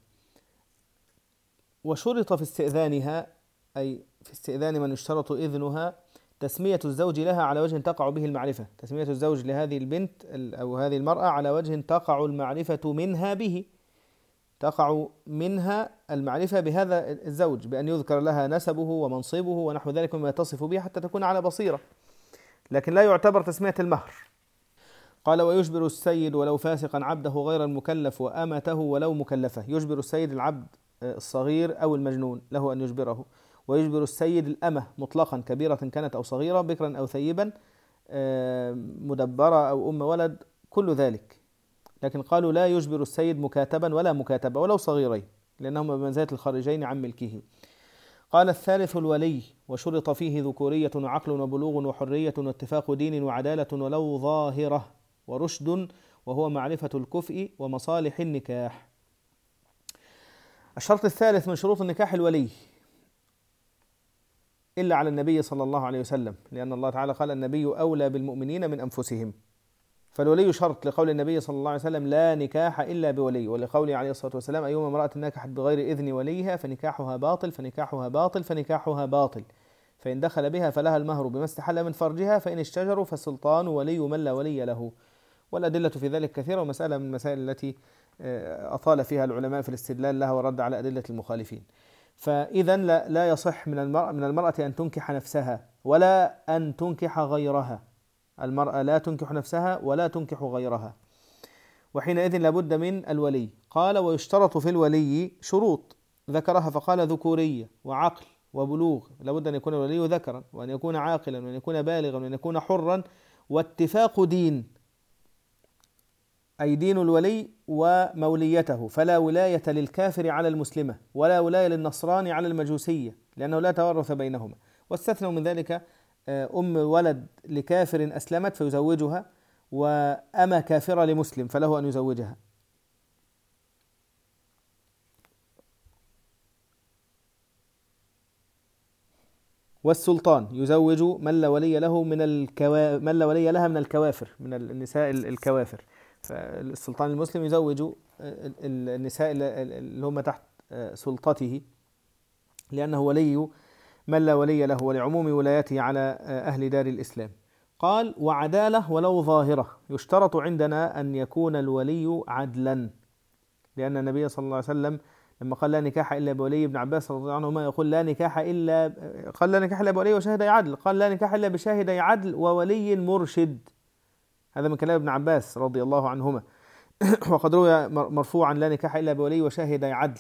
Speaker 1: وشرط في استئذانها، أي في استئذان من يشترط إذنها، تسمية الزوج لها على وجه تقع به المعرفة، تسمية الزوج لهذه البنت أو هذه المرأة على وجه تقع المعرفة منها به، تقع منها المعرفة بهذا الزوج، بأن يذكر لها نسبه ومنصبه ونحو ذلك مما يتصف به حتى تكون على بصيرة، لكن لا يعتبر تسمية المهر. قال ويجبر السيد ولو فاسقا عبده غير المكلف وأمته ولو مكلفة. يجبر السيد العبد الصغير أو المجنون له أن يجبره، ويجبر السيد الأمة مطلقا كبيرة كانت أو صغيرة، بكرا أو ثيبا، مدبرة أو أم ولد، كل ذلك. لكن قالوا لا يجبر السيد مكاتبا ولا مكاتبة ولو صغيرين، لأنهما بمنزلة الخارجين عن ملكه. قال الثالث الولي، وشرط فيه ذكورية وعقل وبلوغ وحرية واتفاق دين وعدالة ولو ظاهرة ورشد، وهو معرفة الكفء ومصالح النكاح. الشرط الثالث من شروط النكاح الولي، إلا على النبي صلى الله عليه وسلم، لأن الله تعالى قال النبي أولى بالمؤمنين من أنفسهم، فالولي شرط، لقول النبي صلى الله عليه وسلم لا نكاح إلا بولي، ولقوله عليه الصلاة والسلام أيما امرأة نكحت بغير إذن وليها فنكاحها باطل فنكاحها باطل فنكاحها باطل، فإن دخل بها فلها المهر بما استحل من فرجها، فإن اشتجروا فالسلطان ولي من لا ولي له. والأدلة في ذلك كثيرة، ومسألة من المسائل التي أطال فيها العلماء في الاستدلال لها ورد على أدلة المخالفين. فإذا لا, لا يصح من المرأة, من المرأة أن تنكح نفسها ولا أن تنكح غيرها، المرأة لا تنكح نفسها ولا تنكح غيرها، وحينئذ لابد من الولي. قال ويشترط في الولي شروط ذكرها، فقال ذكورية وعقل وبلوغ، لابد أن يكون الولي ذكرا، وأن يكون عاقلا، وأن يكون بالغا، وأن يكون حرا، واتفاق دين، أي دين الولي وموليته، فلا ولاية للكافر على المسلمة ولا ولاية للنصراني على المجوسية، لأنه لا تورث بينهما. واستثنوا من ذلك أم ولد لكافر أسلمت فيزوجها، وأما كافرة لمسلم فله أن يزوجها. والسلطان يزوج من لا ولي له من الكوا... من لا ولي لها من الكوافر، من النساء الكوافر. فالسلطان المسلم يزوج النساء اللي هم تحت سلطته، لأنه ولي من لا ولي له، ولعموم ولايته على أهل دار الإسلام. قال وعدالة ولو ظاهرة، يشترط عندنا أن يكون الولي عدلا، لأن النبي صلى الله عليه وسلم لما قال لا نكاح إلا بولي، ابن عباس رضي الله عنهما يقول لا نكاح إلا قال لا نكاح إلا بولي وشاهدي عدل، قال لا نكاح إلا بشاهدي عدل وولي مرشد. هذا من كلام ابن عباس رضي الله عنهما. وقد روي مرفوعا لا نكاح إلا بولي وشاهدي عدل.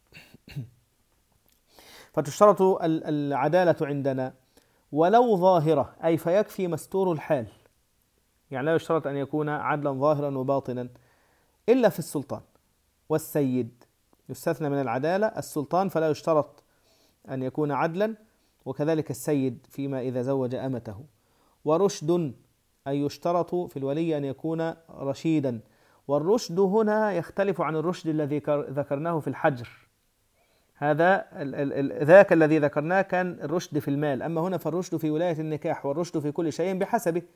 Speaker 1: فتشترط العدالة عندنا ولو ظاهرة، أي فيكفي مستور الحال، يعني لا يشترط أن يكون عدلا ظاهرا وباطنا إلا في السلطان والسيد، يستثنى من العدالة السلطان فلا يشترط أن يكون عدلا، وكذلك السيد فيما إذا زوج أمته. ورشد، أي يشترط في الولي أن يكون رشيدا، والرشد هنا يختلف عن الرشد الذي ذكرناه في الحجر، هذا ذاك الذي ذكرناه كان الرشد في المال، أما هنا فالرشد في ولاية النكاح، والرشد في كل شيء بحسبه،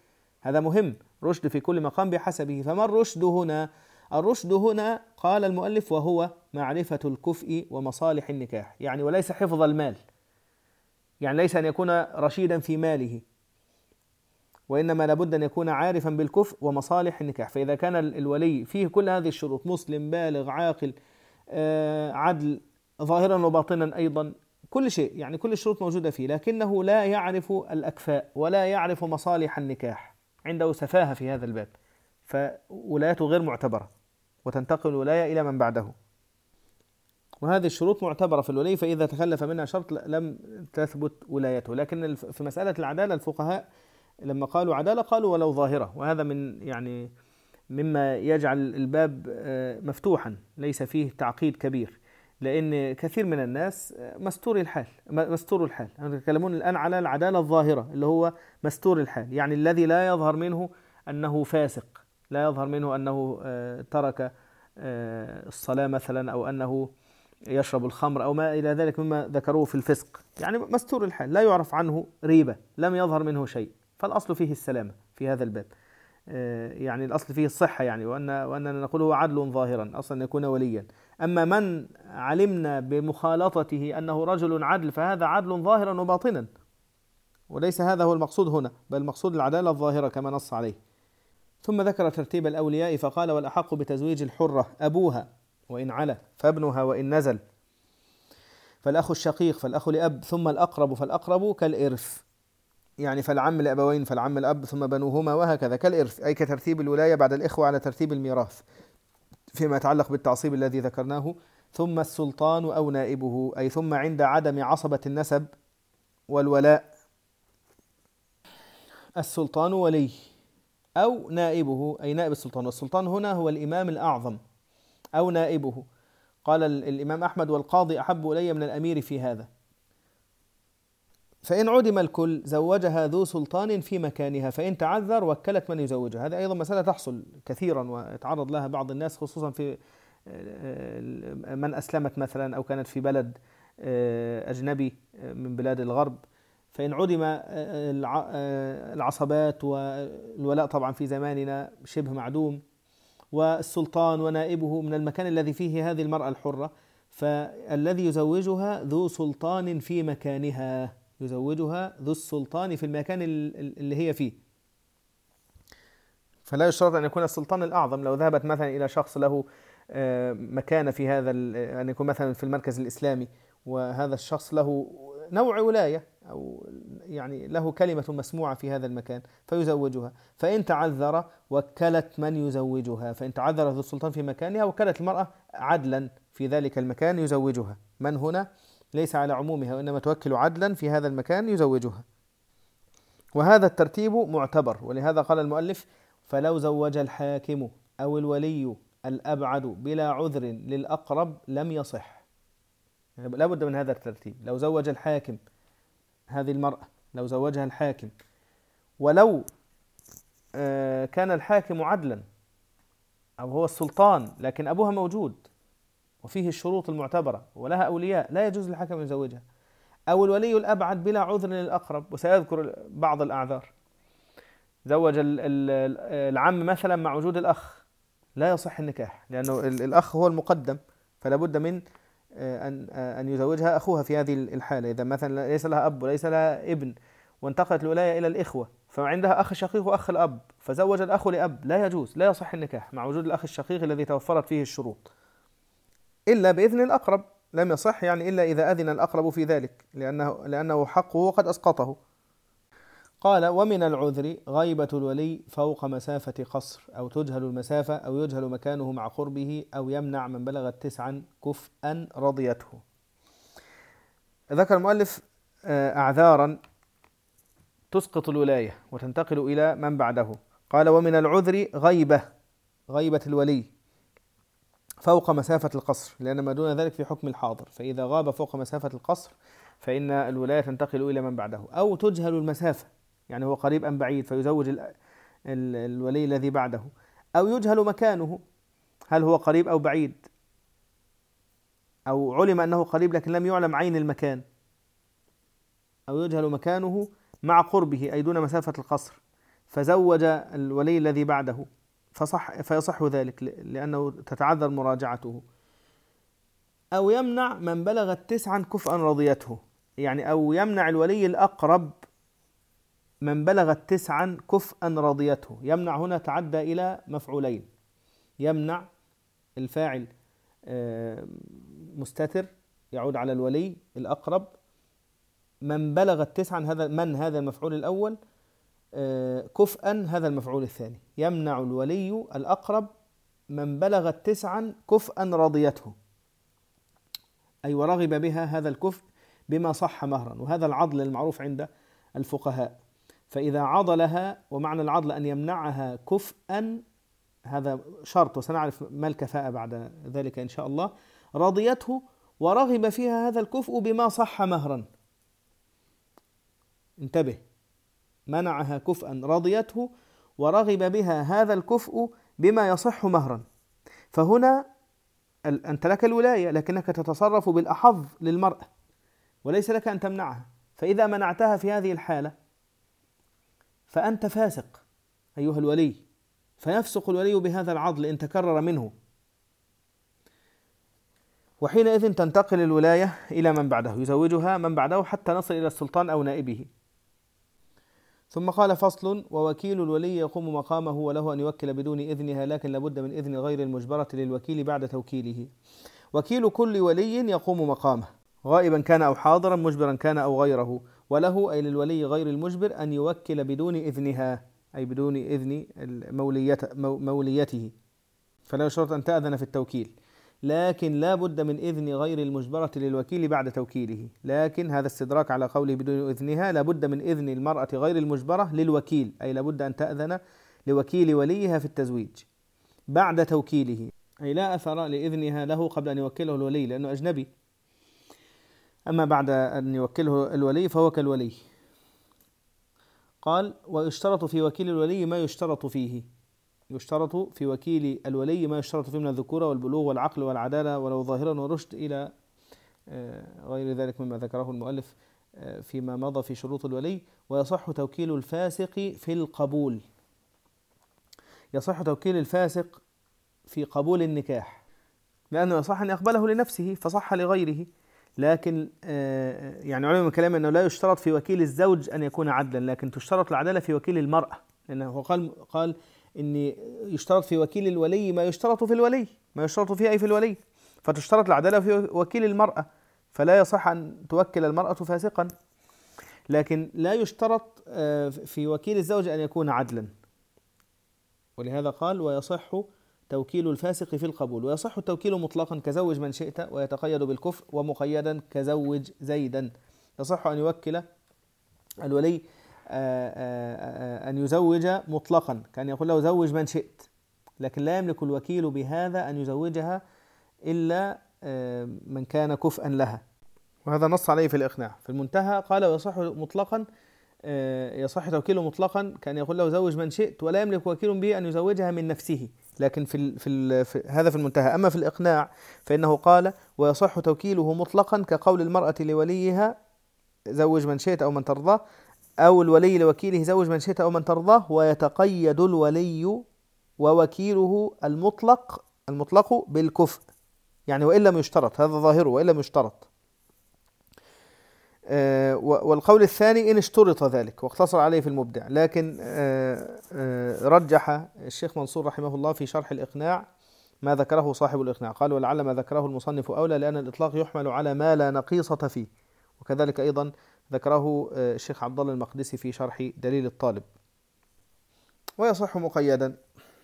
Speaker 1: هذا مهم، رشد في كل مقام بحسبه. فما الرشد هنا؟ الرشد هنا قال المؤلف وهو معرفة الكفء ومصالح النكاح، يعني وليس حفظ المال، يعني ليس أن يكون رشيدا في ماله، وإنما لابد أن يكون عارفا بالكفء ومصالح النكاح. فإذا كان الولي فيه كل هذه الشروط، مسلم بالغ عاقل عدل ظاهرا وباطنا أيضا، كل شيء، يعني كل الشروط موجودة فيه، لكنه لا يعرف الأكفاء ولا يعرف مصالح النكاح، عنده سفاهة في هذا الباب، فولايته غير معتبرة وتنتقل الولاية إلى من بعده. وهذه الشروط معتبرة في الولي، فإذا تخلف منها شرط لم تثبت ولايته. لكن في مسألة العدالة الفقهاء لما قالوا عدالة قالوا ولو ظاهرة، وهذا من يعني مما يجعل الباب مفتوحا ليس فيه تعقيد كبير، لأن كثير من الناس مستور الحال مستور الحال يتكلمون الآن على العدالة الظاهرة اللي هو مستور الحال، يعني الذي لا يظهر منه أنه فاسق، لا يظهر منه أنه ترك الصلاة مثلا، أو أنه يشرب الخمر أو ما إلى ذلك مما ذكروه في الفسق، يعني مستور الحال لا يعرف عنه ريبة، لم يظهر منه شيء، فالأصل فيه السلامة في هذا الباب، يعني الأصل فيه الصحة، يعني وأن وأننا نقول هو عدل ظاهرا أصلا أن يكون وليا. أما من علمنا بمخالطته أنه رجل عدل فهذا عدل ظاهرا وباطنا، وليس هذا هو المقصود هنا، بل المقصود العدالة الظاهرة كما نص عليه. ثم ذكر ترتيب الأولياء فقال والأحق بتزويج الحرة أبوها وإن علا، فابنها وإن نزل، فالأخ الشقيق فالأخ لأب، ثم الأقرب فالأقرب كالإرث، يعني فالعم لأبوين فالعم الأب ثم بنوهما، وهكذا كالإرث، أي كترتيب الولاية بعد الإخوة على ترتيب الميراث فيما يتعلق بالتعصيب الذي ذكرناه. ثم السلطان أو نائبه، أي ثم عند عدم عصبة النسب والولاء السلطان ولي، أو نائبه أي نائب السلطان، والسلطان هنا هو الإمام الأعظم أو نائبه. قال الإمام أحمد والقاضي أحب إلي من الأمير في هذا. فإن عدم الكل زوجها ذو سلطان في مكانها، فإن تعذر وكلت من يزوجها. هذه أيضا مسألة تحصل كثيرا ويتعرض لها بعض الناس، خصوصا في من أسلمت مثلا أو كانت في بلد أجنبي من بلاد الغرب، فإن عدم العصبات والولاء طبعا في زماننا شبه معدوم، والسلطان ونائبه من المكان الذي فيه هذه المرأة الحرة، فالذي يزوجها ذو سلطان في مكانها، يزوجها ذو السلطان في المكان اللي هي فيه، فلا يشترط أن يكون السلطان الأعظم. لو ذهبت مثلا إلى شخص له مكانة في هذا، أن يكون مثلا في المركز الإسلامي، وهذا الشخص له نوع ولاية أو يعني له كلمة مسموعة في هذا المكان فيزوجها. فإن تعذر وكلت من يزوجها، فإن تعذر ذو السلطان في مكانها وكلت المرأة عدلا في ذلك المكان يزوجها. من هنا ليس على عمومها، وإنما توكل عدلا في هذا المكان يزوجها. وهذا الترتيب معتبر، ولهذا قال المؤلف فلو زوج الحاكم أو الولي الأبعد بلا عذر للأقرب لم يصح. يعني لا بد من هذا الترتيب. لو زوج الحاكم هذه المرأة، لو زوجها الحاكم، ولو كان الحاكم عدلا أو هو السلطان لكن أبوها موجود وفيه الشروط المعتبرة ولها أولياء، لا يجوز للحاكم أن يزوجها. أو الولي الأبعد بلا عذر للأقرب، وسيذكر بعض الأعذار. زوج العم مثلا مع وجود الأخ، لا يصح النكاح، لأنه الأخ هو المقدم، فلا بد من أن أن يزوجها أخوها في هذه الحالة. إذا مثلا ليس لها أب وليس لها ابن وانتقلت الولاية إلى الإخوة، فعندها أخ شقيق وأخ الأب، فزوج الأخ لأب، لا يجوز، لا يصح النكاح مع وجود الأخ الشقيق الذي توفرت فيه الشروط، إلا بإذن الأقرب لم يصح، يعني إلا إذا أذن الأقرب في ذلك، لأنه لأنه حقه وقد أسقطه. قال ومن العذر غيبة الولي فوق مسافة قصر، أو تجهل المسافة، أو يجهل مكانه مع قربه، أو يمنع من بلغت تسعا كفءا رضيته. ذكر المؤلف أعذارا تسقط الولاية وتنتقل إلى من بعده. قال ومن العذر غيبة، غيبة الولي فوق مسافة القصر، لأن ما دون ذلك في حكم الحاضر، فإذا غاب فوق مسافة القصر فإن الولاية تنتقل إلى من بعده. أو تجهل المسافة، يعني هو قريب أم بعيد فيزوج ال ال الولي الذي بعده. أو يجهل مكانه، هل هو قريب أو بعيد، أو علم أنه قريب لكن لم يعلم عين المكان. أو يجهل مكانه مع قربه أي دون مسافة القصر، فزوج الولي الذي بعده فصح فيصح ذلك لأنه تتعذر مراجعته. أو يمنع من بلغت تسعا كفءا رضيته، يعني أو يمنع الولي الأقرب من بلغت تسعا كفءا رضيته. يمنع هنا تعدى إلى مفعولين، يمنع الفاعل مستتر يعود على الولي الأقرب، من بلغت تسعا هذا من هذا المفعول الأول، كفءا هذا المفعول الثاني. يمنع الولي الأقرب من بلغت تسعا كفءا رضيته، أي ورغب بها هذا الكفء بما صح مهرا، وهذا العضل المعروف عند الفقهاء. فإذا عضلها، ومعنى العضل أن يمنعها كفءا، هذا شرط وسنعرف ما الكفاءة بعد ذلك إن شاء الله، رضيته ورغب فيها هذا الكفء بما صح مهرا. انتبه، منعها كفءا رضيته ورغب بها هذا الكفء بما يصح مهرا. فهنا أنت لك الولاية لكنك تتصرف بالأحظ للمرأة وليس لك أن تمنعها، فإذا منعتها في هذه الحالة فأنت فاسق أيها الولي، فيفسق الولي بهذا العضل إن تكرر منه، وحينئذ تنتقل الولاية إلى من بعده، يزوجها من بعده حتى نصل إلى السلطان أو نائبه. ثم قال: فصل: ووكيل الولي يقوم مقامه وله أن يوكل بدون إذنها، لكن لابد من إذن غير المجبرة للوكيل بعد توكيله. وكيل كل ولي يقوم مقامه غائبا كان أو حاضرا، مجبرا كان أو غيره، وله أي للولي غير المجبر أن يوكل بدون إذنها، أي بدون إذن موليته، فلا يشترط أن تأذن في التوكيل، لكن لا بد من إذن غير المجبرة للوكيل بعد توكيله. لكن هذا استدراك على قوله بدون إذنها، لا بد من إذن المرأة غير المجبرة للوكيل، أي لا بد أن تأذن لوكيل وليها في التزويج بعد توكيله، أي لا أثر لإذنها له قبل أن يوكله الولي لأنه أجنبي، أما بعد أن يوكله الولي فهو كالولي. قال: ويشترط في وكيل الولي ما يشترط فيه، يشترط في وكيل الولي ما يشترط فيه من الذكورة والبلوغ والعقل والعدالة ولو ظاهرا ورشد، إلى غير ذلك مما ذكره المؤلف فيما مضى في شروط الولي. ويصح توكيل الفاسق في القبول، يصح توكيل الفاسق في قبول النكاح، لأنه يصح أن يقبله لنفسه فصح لغيره. لكن يعني علم من كلام أنه لا يشترط في وكيل الزوج أن يكون عدلا، لكن تشترط العدالة في وكيل المرأة، لأنه قال قال إن يشترط في وكيل الولي ما يشترط في الولي، ما يشترط فيه أي في الولي، فتشترط العدالة في وكيل المرأة، فلا يصح أن توكل المرأة فاسقا. لكن لا يشترط في وكيل الزوج أن يكون عدلا، ولهذا قال: ويصح توكيل الفاسق في القبول. ويصح التوكيل مطلقا كزوج من شئت ويتقيد بالكفء، ومقيدا كزوج زيدا. يصح أن يوكل الولي أن يزوج مطلقا، كان يقول له زوج من شئت، لكن لا يملك الوكيل بهذا أن يزوجها إلا من كان كفءا لها، وهذا نص عليه في الإقناع. في المنتهى قال: ويصح مطلقا، يصح توكيله مطلقا، كان يقول له زوج من شئت، ولا يملك وكيل به أن يزوجها من نفسه، لكن في, ال في, ال في هذا في المنتهى. أما في الإقناع فإنه قال: ويصح توكيله مطلقا كقول المرأة لوليها زوج من شئت أو من ترضاه، أو الولي لوكيله زوج من شئت أو من ترضاه، ويتقيد الولي ووكيله المطلق المطلق بالكفء، يعني وإن لم يشترط، هذا ظاهره وإن لم يشترط. آه والقول الثاني إن اشترط ذلك، واقتصر عليه في المبدع، لكن آه آه رجح الشيخ منصور رحمه الله في شرح الإقناع ما ذكره صاحب الإقناع، قال: ولعل ما ذكره المصنف أولى، لأن الإطلاق يحمل على ما لا نقيصة فيه. وكذلك أيضا ذكره الشيخ عبد الله المقدسي في شرح دليل الطالب. ويصح مقيدا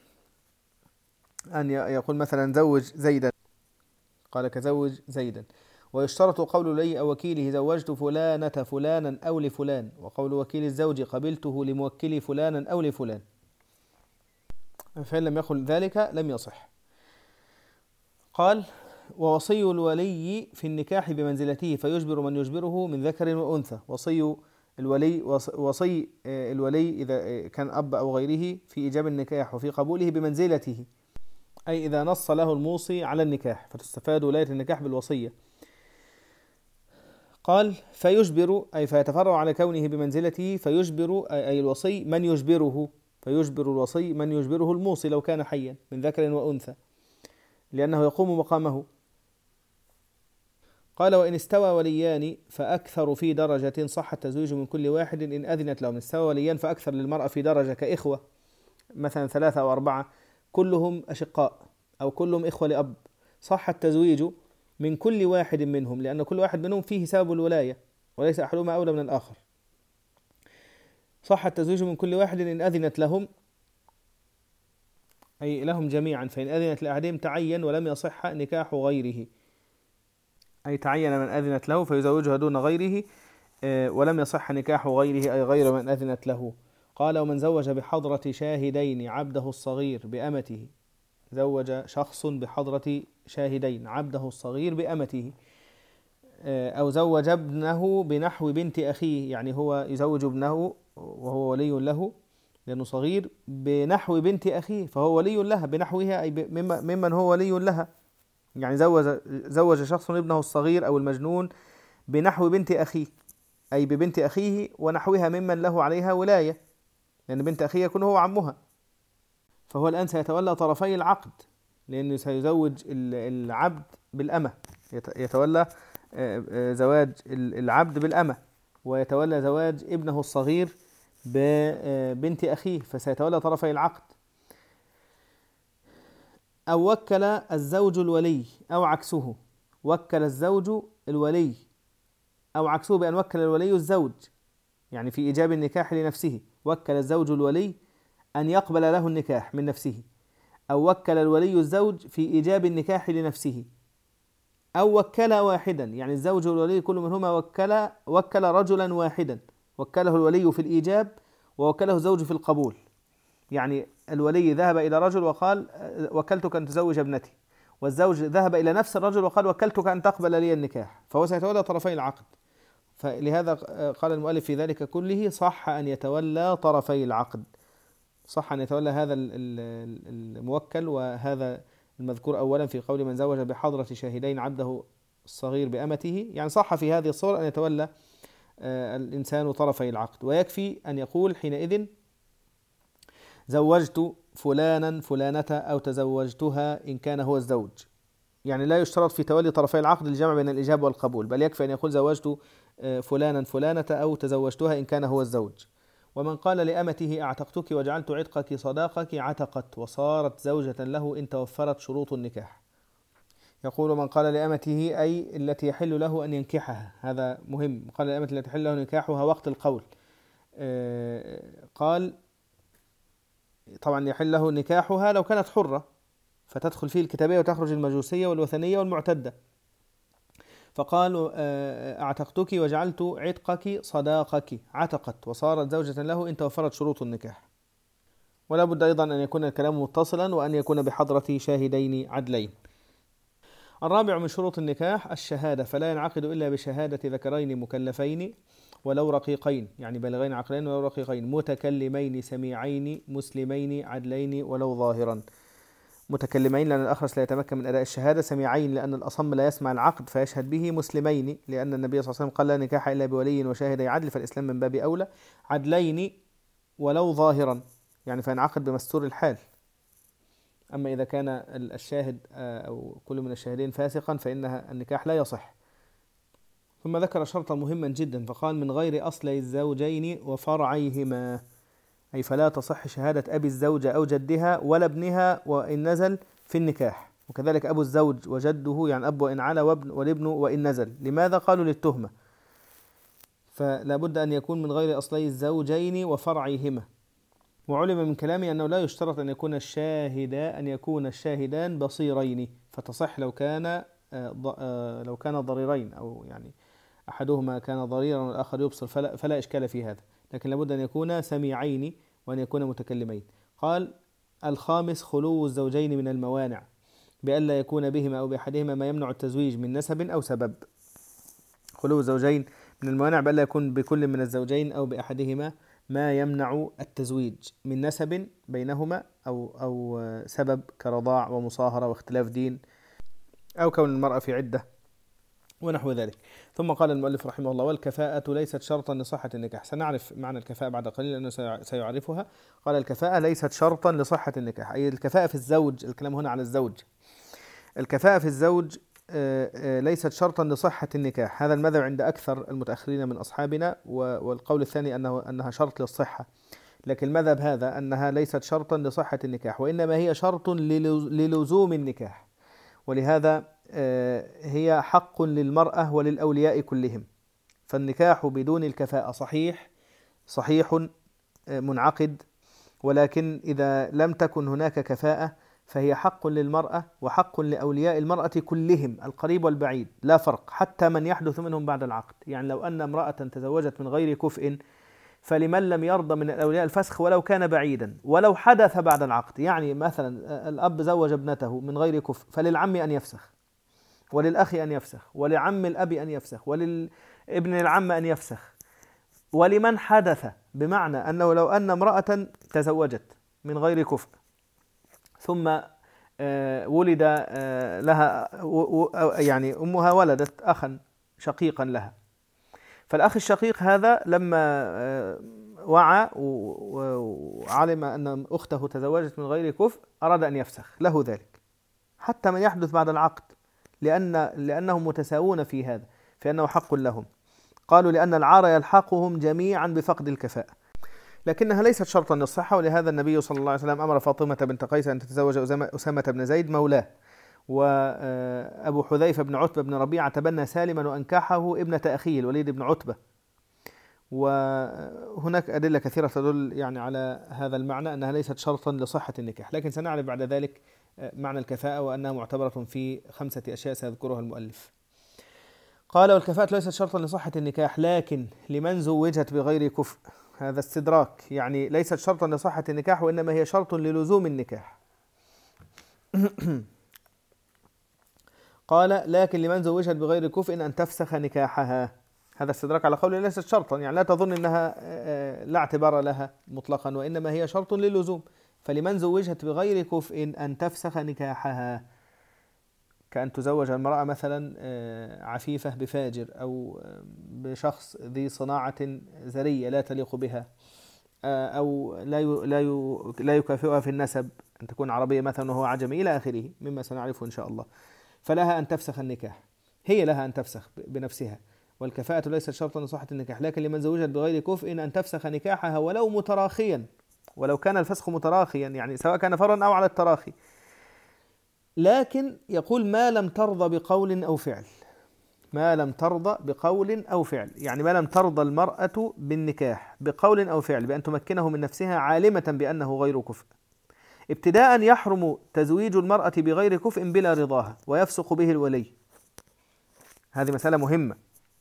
Speaker 1: أن يقول مثلا زوج زيدا، قال: كزوج زيدا. ويشترط قول الولي أو وكيله زوجت فلانة فلانا أو لفلان، وقول وكيل الزوج قبلته لموكلي فلانا أو لفلان، فإن لم يقل ذلك لم يصح. قال: ووصي الولي في النكاح بمنزلته، فيجبر من يجبره من ذكر وأنثى. وصي الولي وصي الولي إذا كان أب أو غيره في إيجاب النكاح وفي قبوله بمنزلته، أي إذا نص له الموصي على النكاح، فتستفاد ولاية النكاح بالوصية. قال فيجبر أي فيتفرع على كونه بمنزلته، فيجبر أي الوصي من يجبره، فيجبر الوصي من يجبره الموصي لو كان حيا من ذكر وأنثى، لأنه يقوم مقامه. قال وإن استوى وليان فأكثر في درجة صح التزويج من كل واحد إن أذنت لهم. استوى وليان فأكثر للمرأة في درجة كإخوة مثلا ثلاثة أو أربعة كلهم أشقاء أو كلهم إخوة لأب، صح التزويج من كل واحد منهم، لأن كل واحد منهم فيه سبب الولاية وليس أحدهما أولى من الآخر. صح التزويج من كل واحد إن أذنت لهم أي لهم جميعا، فإن أذنت لأحدهم تعين ولم يصح نكاح غيره، أي تعين من أذنت له فيزوجها دون غيره ولم يصح نكاح غيره أي غير من أذنت له. قال ومن زوج بحضرة شاهدين عبده الصغير بأمته، زوج شخص بحضرة شاهدين عبده الصغير بأمته، أو زوج ابنه بنحو بنت أخيه، يعني هو يزوج ابنه وهو ولي له لأنه صغير بنحو بنت أخيه فهو ولي لها بنحوها أي ممن هو ولي لها، يعني زوج زوج شخص ابنه الصغير أو المجنون بنحو بنت أخيه أي ببنت أخيه ونحوها ممن له عليها ولاية، لأن بنت أخيه يكون هو عمها، فهو الآن سيتولى طرفي العقد لأنه سيزوج العبد بالأمة، يتولى زواج العبد بالأمة ويتولى زواج ابنه الصغير ببنت أخيه، فسيتولى طرفي العقد. أو وكل الزوج الولي أو عكسه، وكل الزوج الولي أو عكسه بأن وكل الولي الزوج، يعني في إيجاب النكاح لنفسه، وكل الزوج الولي أن يقبل له النكاح من نفسه، أو وكل الولي الزوج في إيجاب النكاح لنفسه، أو وكل واحدا، يعني الزوج والولي كل منهما وكل وكل رجلا واحدا، وكله الولي في الإيجاب ووكله الزوج في القبول، يعني الولي ذهب إلى رجل وقال وكلتك أن تزوج ابنتي، والزوج ذهب إلى نفس الرجل وقال وكلتك أن تقبل لي النكاح، فهو سيتولى طرفي العقد. فلهذا قال المؤلف في ذلك كله صح أن يتولى طرفي العقد، صح أن يتولى هذا الموكل وهذا المذكور أولا في قول من زوج بحضرة شاهدين عبده الصغير بأمته، يعني صح في هذه الصورة أن يتولى الإنسان طرفي العقد. ويكفي أن يقول حينئذ زوجت فلانا فلانة أو تزوجتها إن كان هو الزوج، يعني لا يشترط في تولي طرفي العقد الجمع بين الإجابة والقبول، بل يكفي أن يقول زوجت فلانا فلانة أو تزوجتها إن كان هو الزوج. ومن قال لأمته أعتقتك وجعلت عتقك صداقك عتقت وصارت زوجة له إن توفرت شروط النكاح. يقول من قال لأمته أي التي يحل له أن ينكحها، هذا مهم، قال لأمته التي يحل له نكاحها وقت القول، قال طبعا يحل له نكاحها لو كانت حرة فتدخل فيه الكتابية وتخرج المجوسية والوثنية والمعتدة، فقالوا أعتقتك وجعلت عتقك صداقك عتقت وصارت زوجة له إن توفرت شروط النكاح. ولا بد أيضا أن يكون الكلام متصلا وأن يكون بحضرة شاهدين عدلين. الرابع من شروط النكاح الشهادة، فلا ينعقد إلا بشهادة ذكرين مكلفين ولو رقيقين، يعني بالغين عقلين ولو رقيقين، متكلمين سميعين مسلمين عدلين ولو ظاهرا. متكلمين لأن الأخرس لا يتمكن من أداء الشهادة، سميعين لأن الأصم لا يسمع العقد فيشهد به، مسلمين لأن النبي صلى الله عليه وسلم قال لا نكاح إلا بولي وشاهدي عدل فالإسلام من باب أولى، عدلين ولو ظاهرا يعني فينعقد بمستور الحال، أما إذا كان الشاهد أو كل من الشاهدين فاسقا فإنها النكاح لا يصح. ثم ذكر شرطا مهما جدا فقال من غير أصلي الزوجين وفرعيهما، أي فلا تصح شهادة أبي الزوجة أو جدها ولا ابنها وإن نزل في النكاح، وكذلك أبو الزوج وجده يعني أب وإن علا وابن والابن وإن نزل. لماذا؟ قالوا للتهمة، فلا بد أن يكون من غير أصلي الزوجين وفرعيهما. وعلم من كلامه أنه لا يشترط أن يكون الشاهدا أن يكون الشاهدان بصيرين، فتصح لو كان لو كان ضريرين أو يعني أحدهما كان ضريرا والآخر يبصر فلا, فلا إشكال في هذا، لكن لابد أن يكون سميعين وأن يكون متكلمين. قال الخامس خلو الزوجين من الموانع بألا يكون بهما أو بأحدهما ما يمنع التزويج من نسب أو سبب. خلو الزوجين من الموانع بألا يكون بكل من الزوجين أو بأحدهما ما يمنع التزويج من نسب بينهما أو أو سبب كرضاع ومصاهرة واختلاف دين أو كون المرأة في عدة ونحو ذلك. ثم قال المؤلف رحمه الله: والكفاءة ليست شرطا لصحة النكاح. سنعرف معنى الكفاءة بعد قليل لأنه سيعرفها. قال: الكفاءة ليست شرطا لصحة النكاح، أي الكفاءة في الزوج، الكلام هنا على الزوج. الكفاءة في الزوج ليست شرطا لصحة النكاح، هذا المذهب عند أكثر المتأخرين من أصحابنا، والقول الثاني أنه أنها شرط للصحة، لكن المذهب هذا أنها ليست شرطا لصحة النكاح، وإنما هي شرط للزوم النكاح، ولهذا هي حق للمرأة وللأولياء كلهم. فالنكاح بدون الكفاءة صحيح صحيح منعقد، ولكن إذا لم تكن هناك كفاءة فهي حق للمرأة وحق لأولياء المرأة كلهم، القريب والبعيد لا فرق، حتى من يحدث منهم بعد العقد. يعني لو أن امرأة تزوجت من غير كفء فلمن لم يرضى من الأولياء الفسخ ولو كان بعيدا، ولو حدث بعد العقد. يعني مثلا الأب زوج ابنته من غير كفء، فللعم أن يفسخ، وللأخ أن يفسخ، ولعم الأب أن يفسخ، وللابن العم أن يفسخ، ولمن حدث. بمعنى أنه لو أن امرأة تزوجت من غير كفء ثم ولد لها، يعني أمها ولدت أخا شقيقا لها، فالأخ الشقيق هذا لما وعى وعلم أن أخته تزوجت من غير كفء أراد أن يفسخ، له ذلك حتى من يحدث بعد العقد، لأن لأنهم متساوون في هذا، فإنه حق لهم. قالوا لأن العار يلحقهم جميعا بفقد الكفاءة، لكنها ليست شرطا للصحة، ولهذا النبي صلى الله عليه وسلم أمر فاطمة بنت قيس أن تتزوج أسامة بن زيد مولاه، وأبو حذيفة بن عتبة بن ربيعة تبنى سالما وأنكحه ابنة أخيه الوليد بن عتبة. وهناك أدلة كثيرة تدل يعني على هذا المعنى أنها ليست شرطا لصحة النكاح، لكن سنعرف بعد ذلك معنى الكفاءة وأنها معتبرة في خمسة أشياء سيذكرها المؤلف. قال: والكفاءة ليست شرطا لصحة النكاح لكن لمن زوجت بغير كفء. هذا استدراك، يعني ليست شرطا لصحة النكاح وإنما هي شرط للزوم النكاح. قال: لكن لمن زوجت بغير كفء أن تفسخ نكاحها. هذا استدراك على قول ليست شرطا، يعني لا تظن أنها لا اعتبار لها مطلقا، وإنما هي شرط للزوم. فلمن زوجت بغير كفء أن تفسخ نكاحها، كأن تزوج المرأة مثلا عفيفة بفاجر، أو بشخص ذي صناعة زرية لا تليق بها، أو لا لا لا يكافئها في النسب، أن تكون عربية مثلا وهو عجمي إلى آخره مما سنعرفه إن شاء الله، فلها أن تفسخ النكاح، هي لها أن تفسخ بنفسها. والكفاءة ليست شرطا لصحة النكاح، لكن لمن زوجت بغير كفء أن تفسخ نكاحها ولو متراخيا، ولو كان الفسخ متراخيا، يعني سواء كان فرا أو على التراخي. لكن يقول: ما لم ترضى بقول أو فعل، ما لم ترضى بقول أو فعل، يعني ما لم ترضى المرأة بالنكاح بقول أو فعل، بأن تمكنه من نفسها عالمة بأنه غير كفء. ابتداء يحرم تزويج المرأة بغير كفء بلا رضاها ويفسق به الولي، هذه مسألة مهمة.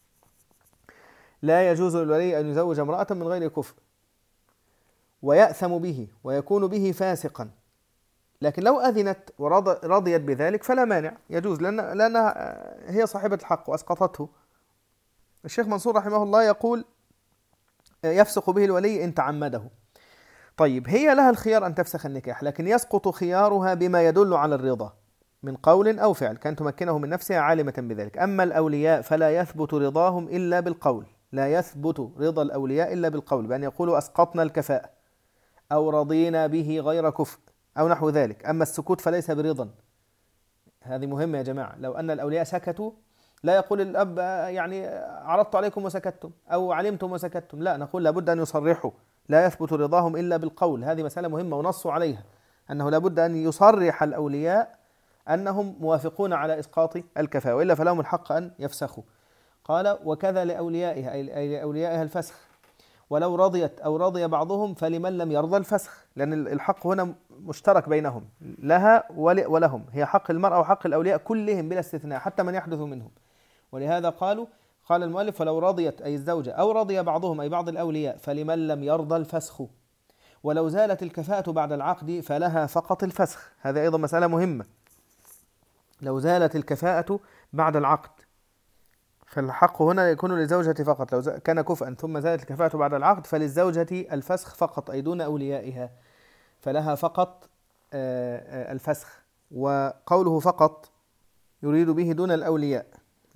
Speaker 1: لا يجوز للولي أن يزوج امرأة من غير كفء ويأثم به ويكون به فاسقا، لكن لو أذنت ورضيت بذلك فلا مانع، يجوز، لأن لأنها هي صاحبة الحق وأسقطته. الشيخ منصور رحمه الله يقول: يفسق به الولي إن تعمده. طيب، هي لها الخيار أن تفسخ النكاح، لكن يسقط خيارها بما يدل على الرضا من قول أو فعل، كان تمكنه من نفسها عالمة بذلك. أما الأولياء فلا يثبت رضاهم إلا بالقول، لا يثبت رضا الأولياء إلا بالقول، بأن يقولوا أسقطنا الكفاءة أو رضينا به غير كفء أو نحو ذلك. أما السكوت فليس برضا، هذه مهمة يا جماعة. لو أن الأولياء سكتوا لا يقول الأب يعني عرضت عليكم وسكتتم أو علمتم وسكتتم، لا، نقول لابد أن يصرحوا، لا يثبت رضاهم إلا بالقول. هذه مسألة مهمة ونصوا عليها، أنه لابد أن يصرح الأولياء أنهم موافقون على إسقاط الكفاءة، وإلا فلهم الحق أن يفسخوا. قال: وكذا لأوليائها، أي لأوليائها الفسخ، ولو رضيت أو رضي بعضهم فلمن لم يرضى الفسخ، لأن الحق هنا مشترك بينهم، لها ولهم، هي حق المرأة وحق الأولياء كلهم بلا استثناء حتى من يحدث منهم. ولهذا قالوا قال المؤلف: ولو رضيت أي الزوجة أو رضي بعضهم أي بعض الأولياء فلمن لم يرضى الفسخ، ولو زالت الكفاءة بعد العقد فلها فقط الفسخ. هذا أيضا مسألة مهمة، لو زالت الكفاءة بعد العقد فالحق هنا يكون للزوجة فقط، لو كان كفءا ثم زالت الكفاءة بعد العقد فللزوجة الفسخ فقط، أي دون أوليائها، فلها فقط الفسخ. وقوله فقط يريد به دون الأولياء،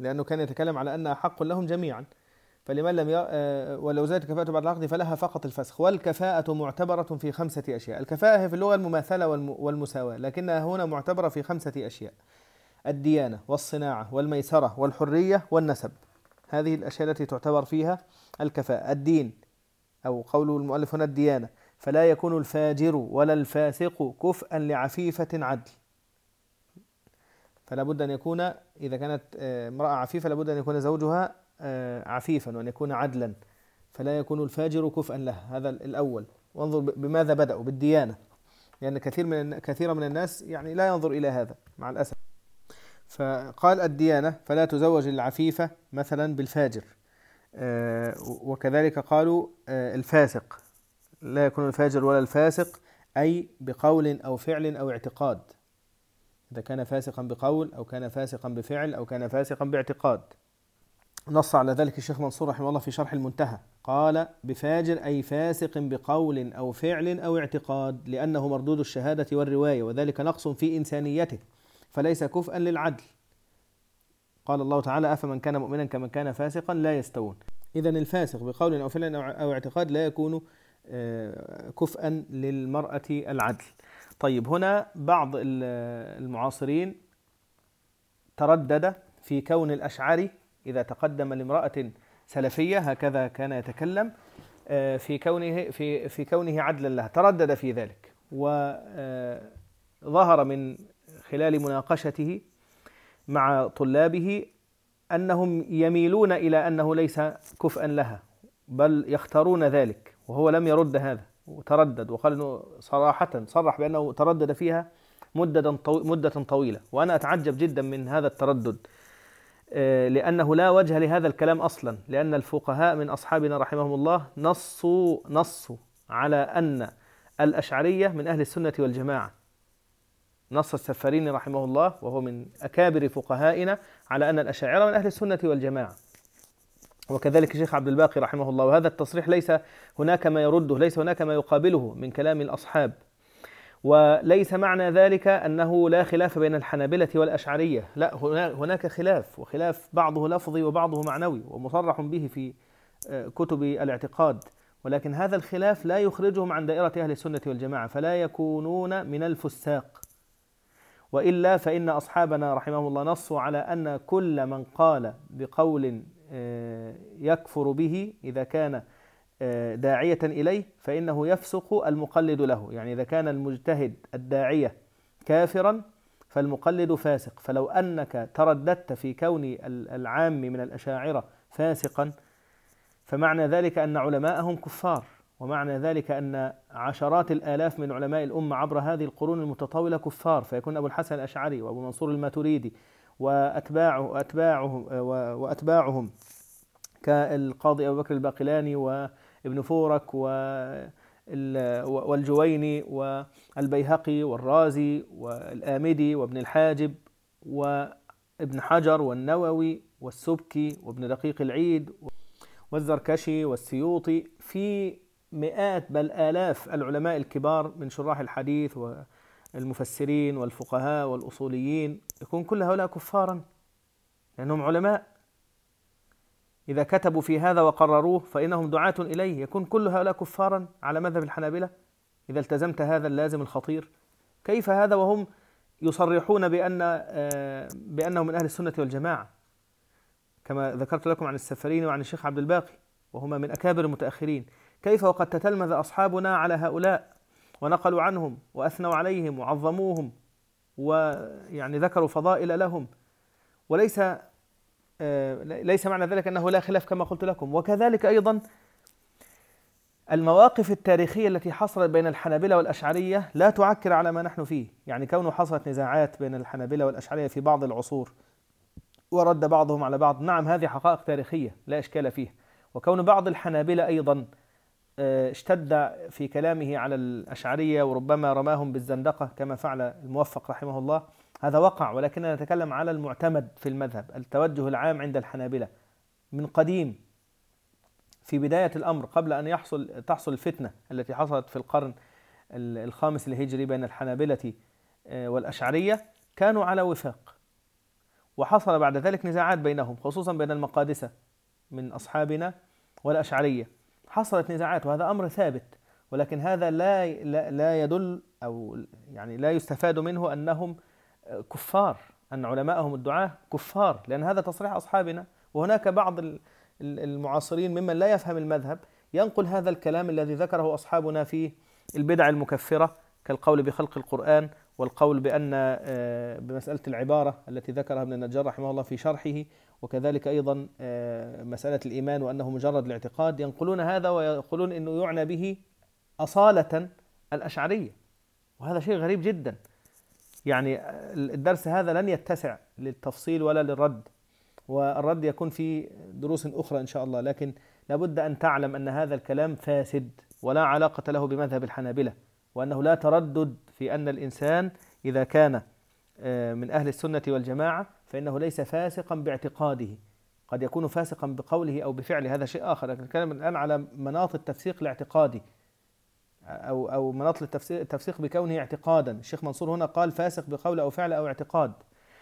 Speaker 1: لأنه كان يتكلم على أنها حق لهم جميعا. فلمن لم ي... ولو زادت كفاءة بعد العقد فلها فقط الفسخ. والكفاءة معتبرة في خمسة أشياء. الكفاءة هي في اللغة المماثلة والم... والمساواة، لكنها هنا معتبرة في خمسة أشياء: الديانة والصناعة والميسرة والحرية والنسب. هذه الأشياء التي تعتبر فيها الكفاءة. الدين، أو قول المؤلف هنا الديانة، فلا يكون الفاجر ولا الفاسق كفءا لعفيفة عدل. فلا بد أن يكون، إذا كانت امرأة عفيفة لابد أن يكون زوجها عفيفا وأن يكون عدلا، فلا يكون الفاجر كفءا لها. هذا الأول. وانظر بماذا بدأوا، بالديانة، لأن كثير من كثير من الناس يعني لا ينظر إلى هذا مع الأسف. فقال الديانة فلا تزوج العفيفة مثلا بالفاجر. وكذلك قالوا الفاسق لا يكون الفاجر ولا الفاسق، أي بقول أو فعل أو اعتقاد. إذا كان فاسقا بقول أو كان فاسقا بفعل أو كان فاسقا باعتقاد. نص على ذلك الشيخ منصور رحمه الله في شرح المنتهى، قال بفاجر أي فاسق بقول أو فعل أو اعتقاد، لأنه مردود الشهادة والرواية، وذلك نقص في إنسانيته فليس كفءا للعدل. قال الله تعالى أفمن كان مؤمنا كمن كان فاسقا لا يستوون. إذن الفاسق بقول أو فعل أو اعتقاد لا يكون كفءا للمرأة العدل. طيب، هنا بعض المعاصرين تردد في كون الأشعري إذا تقدم لامرأة سلفية هكذا كان يتكلم في كونه في في كونه عدلا لها، تردد في ذلك، وظهر من خلال مناقشته مع طلابه أنهم يميلون إلى أنه ليس كفءا لها، بل يختارون ذلك، وهو لم يرد هذا وتردد، وقال إنه صراحة صرح بأنه تردد فيها مدة مدة طويلة. وأنا أتعجب جدا من هذا التردد، لأنه لا وجه لهذا الكلام أصلا، لأن الفقهاء من أصحابنا رحمهم الله نصوا نصوا على أن الأشعرية من أهل السنة والجماعة. نص السفاريني رحمه الله وهو من أكابر فقهائنا على أن الأشاعرة من أهل السنة والجماعة، وكذلك الشيخ عبد الباقي رحمه الله. وهذا التصريح ليس هناك ما يرده، ليس هناك ما يقابله من كلام الأصحاب. وليس معنى ذلك أنه لا خلاف بين الحنابلة والأشعرية، لا، هناك خلاف، وخلاف بعضه لفظي وبعضه معنوي ومصرح به في كتب الاعتقاد، ولكن هذا الخلاف لا يخرجهم عن دائرة أهل السنة والجماعة، فلا يكونون من الفساق. وإلا فإن أصحابنا رحمهم الله نصوا على أن كل من قال بقول يكفر به إذا كان داعية إليه فإنه يفسق المقلد له. يعني إذا كان المجتهد الداعية كافرا فالمقلد فاسق. فلو أنك ترددت في كون العام من الأشاعرة فاسقا فمعنى ذلك أن علماءهم كفار، ومعنى ذلك أن عشرات الآلاف من علماء الأمة عبر هذه القرون المتطاولة كفار، فيكون أبو الحسن الأشعري وأبو منصور الماتريدي وأتباعه وأتباعهم, وأتباعهم كالقاضي أبو بكر الباقلاني وابن فورك والجويني والبيهقي والرازي والآمدي وابن الحاجب وابن حجر والنووي والسبكي وابن دقيق العيد والزركشي والسيوطي، في مئات بل آلاف العلماء الكبار من شراح الحديث والمفسرين والفقهاء والأصوليين، يكون كل هؤلاء كفارا لأنهم علماء. إذا كتبوا في هذا وقرروه فإنهم دعاة إليه، يكون كل هؤلاء كفارا على مذهب الحنابلة إذا التزمت هذا اللازم الخطير. كيف هذا وهم يصرحون بأن بأنهم من أهل السنة والجماعة، كما ذكرت لكم عن السفاريني وعن الشيخ عبد الباقي وهما من أكابر المتأخرين. كيف وقد تتلمذ أصحابنا على هؤلاء ونقلوا عنهم وأثنوا عليهم وعظموهم ويعني ذكروا فضائل لهم، وليس ليس معنى ذلك أنه لا خلاف كما قلت لكم. وكذلك أيضا المواقف التاريخية التي حصلت بين الحنابلة والأشعرية لا تعكر على ما نحن فيه. يعني كونه حصلت نزاعات بين الحنابلة والأشعرية في بعض العصور ورد بعضهم على بعض، نعم هذه حقائق تاريخية لا إشكال فيه. وكون بعض الحنابلة أيضا اشتد في كلامه على الأشعرية وربما رماهم بالزندقة كما فعل الموفق رحمه الله، هذا وقع، ولكننا نتكلم على المعتمد في المذهب، التوجه العام عند الحنابلة من قديم في بداية الأمر قبل أن يحصل تحصل الفتنة التي حصلت في القرن الخامس الهجري بين الحنابلة والأشعرية، كانوا على وفاق. وحصل بعد ذلك نزاعات بينهم، خصوصا بين المقادسة من أصحابنا والأشعرية، حصلت نزاعات، وهذا أمر ثابت. ولكن هذا لا لا يدل أو يعني لا يستفاد منه أنهم كفار، أن علماءهم الدعاة كفار، لأن هذا تصريح أصحابنا. وهناك بعض المعاصرين ممن لا يفهم المذهب ينقل هذا الكلام الذي ذكره أصحابنا في البدع المكفرة، كالقول بخلق القرآن، والقول بأن بمسألة العبارة التي ذكرها ابن النجار رحمه الله في شرحه، وكذلك أيضا مسألة الإيمان وأنه مجرد الاعتقاد. ينقلون هذا ويقولون أنه يعنى به أصالة الأشعرية، وهذا شيء غريب جدا. يعني الدرس هذا لن يتسع للتفصيل ولا للرد، والرد يكون في دروس أخرى إن شاء الله، لكن لابد أن تعلم أن هذا الكلام فاسد ولا علاقة له بمذهب الحنابلة، وأنه لا تردد في أن الإنسان إذا كان من أهل السنة والجماعة فإنه ليس فاسقا باعتقاده، قد يكون فاسقا بقوله أو بفعله، هذا شيء آخر. لكن الكلام الآن على مناط التفسيق الاعتقادي أو أو مناط التفسيق بكونه اعتقادا. الشيخ منصور هنا قال فاسق بقول أو فعل أو اعتقاد،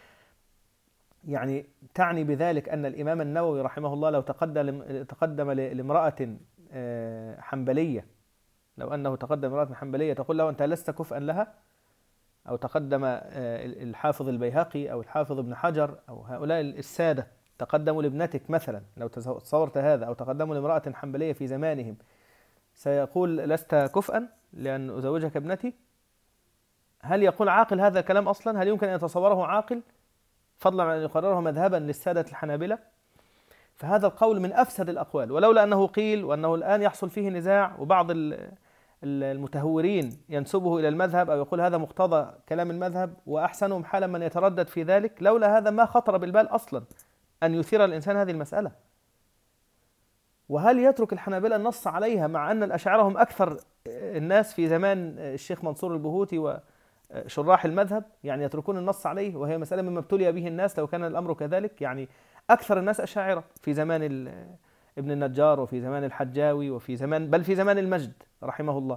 Speaker 1: يعني تعني بذلك أن الإمام النووي رحمه الله لو تقدم تقدم لامرأة حنبلية، لو أنه تقدم امرأة حنبلية تقول له أنت لست كفءا لها، أو تقدم الحافظ البيهقي أو الحافظ ابن حجر أو هؤلاء السادة تقدموا لابنتك مثلا، لو تصورت هذا، أو تقدموا لامرأة حنبلية في زمانهم، سيقول لست كفءا لأن أزوجك ابنتي؟ هل يقول عاقل هذا الكلام أصلا؟ هل يمكن أن يتصوره عاقل فضلا عن أن يقرره مذهبا للسادة الحنابلة؟ فهذا القول من أفسد الأقوال، ولولا أنه قيل وأنه الآن يحصل فيه نزاع، وبعض المتهورين ينسبه إلى المذهب أو يقول هذا مقتضى كلام المذهب، وأحسنهم حالا من يتردد في ذلك، لولا هذا ما خطر بالبال أصلا أن يثير الإنسان هذه المسألة. وهل يترك الحنابلة النص عليها مع أن الأشاعرة هم أكثر الناس في زمان الشيخ منصور البهوتي وشراح المذهب؟ يعني يتركون النص عليه، وهي مسألة مما ابتلي به الناس لو كان الأمر كذلك. يعني أكثر الناس أشاعرة في زمان ابن النجار وفي زمان الحجاوي وفي زمان بل في زمان المجد رحمه الله.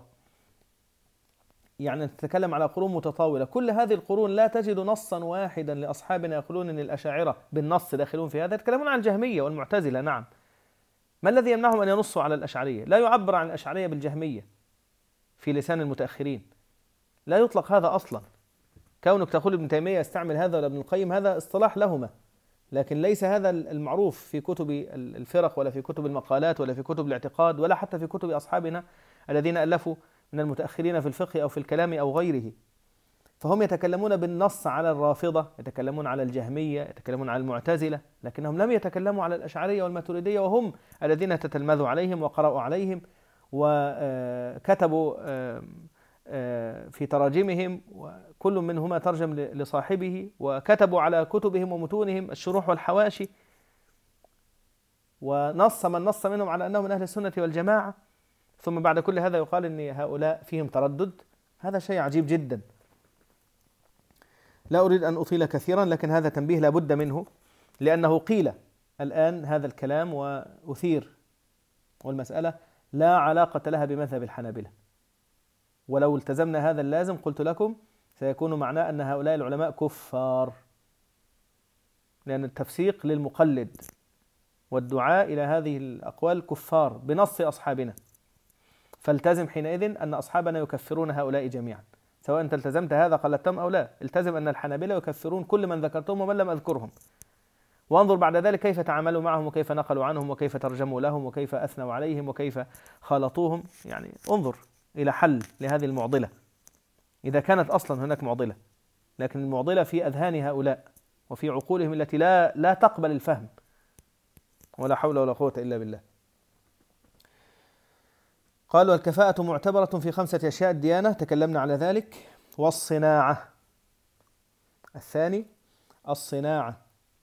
Speaker 1: يعني نتكلم على قرون متطاولة، كل هذه القرون لا تجد نصا واحدا لأصحابنا يقولون أن الأشاعرة بالنص داخلون في هذا. يتكلمون عن الجهمية والمعتزلة، نعم، ما الذي يمنعهم أن ينصوا على الأشعرية؟ لا يعبر عن الأشعرية بالجهمية في لسان المتأخرين، لا يطلق هذا أصلا. كونك تقول ابن تيمية يستعمل هذا ولا ابن القيم، هذا اصطلاح لهما، لكن ليس هذا المعروف في كتب الفرق ولا في كتب المقالات ولا في كتب الاعتقاد ولا حتى في كتب أصحابنا الذين ألفوا من المتأخرين في الفقه أو في الكلام أو غيره. فهم يتكلمون بالنص على الرافضة، يتكلمون على الجهمية، يتكلمون على المعتزلة، لكنهم لم يتكلموا على الأشعرية والماتريدية، وهم الذين تتلمذوا عليهم وقرأوا عليهم وكتبوا في تراجمهم، وكل منهما ترجم لصاحبه، وكتبوا على كتبهم ومتونهم الشروح والحواشي، ونص من نص منهم على أنهم من أهل السنة والجماعة، ثم بعد كل هذا يقال أن هؤلاء فيهم تردد. هذا شيء عجيب جدا. لا أريد أن أطيل كثيرا، لكن هذا تنبيه لا بد منه، لأنه قيل الآن هذا الكلام وأثير، والمسألة لا علاقة لها بمذهب الحنابلة، ولو التزمنا هذا اللازم قلت لكم سيكون معناه أن هؤلاء العلماء كفار، لأن التفسيق للمقلد والدعاء إلى هذه الأقوال كفار بنص أصحابنا. فالتزم حينئذ أن أصحابنا يكفرون هؤلاء جميعا، سواء أنت التزمت هذا قلدتهم أو لا. التزم أن الحنابلة يكفرون كل من ذكرتهم ومن لم أذكرهم، وانظر بعد ذلك كيف تعاملوا معهم وكيف نقلوا عنهم وكيف ترجموا لهم وكيف أثنوا عليهم وكيف خالطوهم. يعني انظر إلى حل لهذه المعضلة إذا كانت أصلا هناك معضلة، لكن المعضلة في أذهان هؤلاء وفي عقولهم التي لا لا تقبل الفهم، ولا حول ولا قوة إلا بالله. قال والكفاءة معتبرة في خمسة أشياء: الديانة، تكلمنا على ذلك، والصناعة. الثاني الصناعة،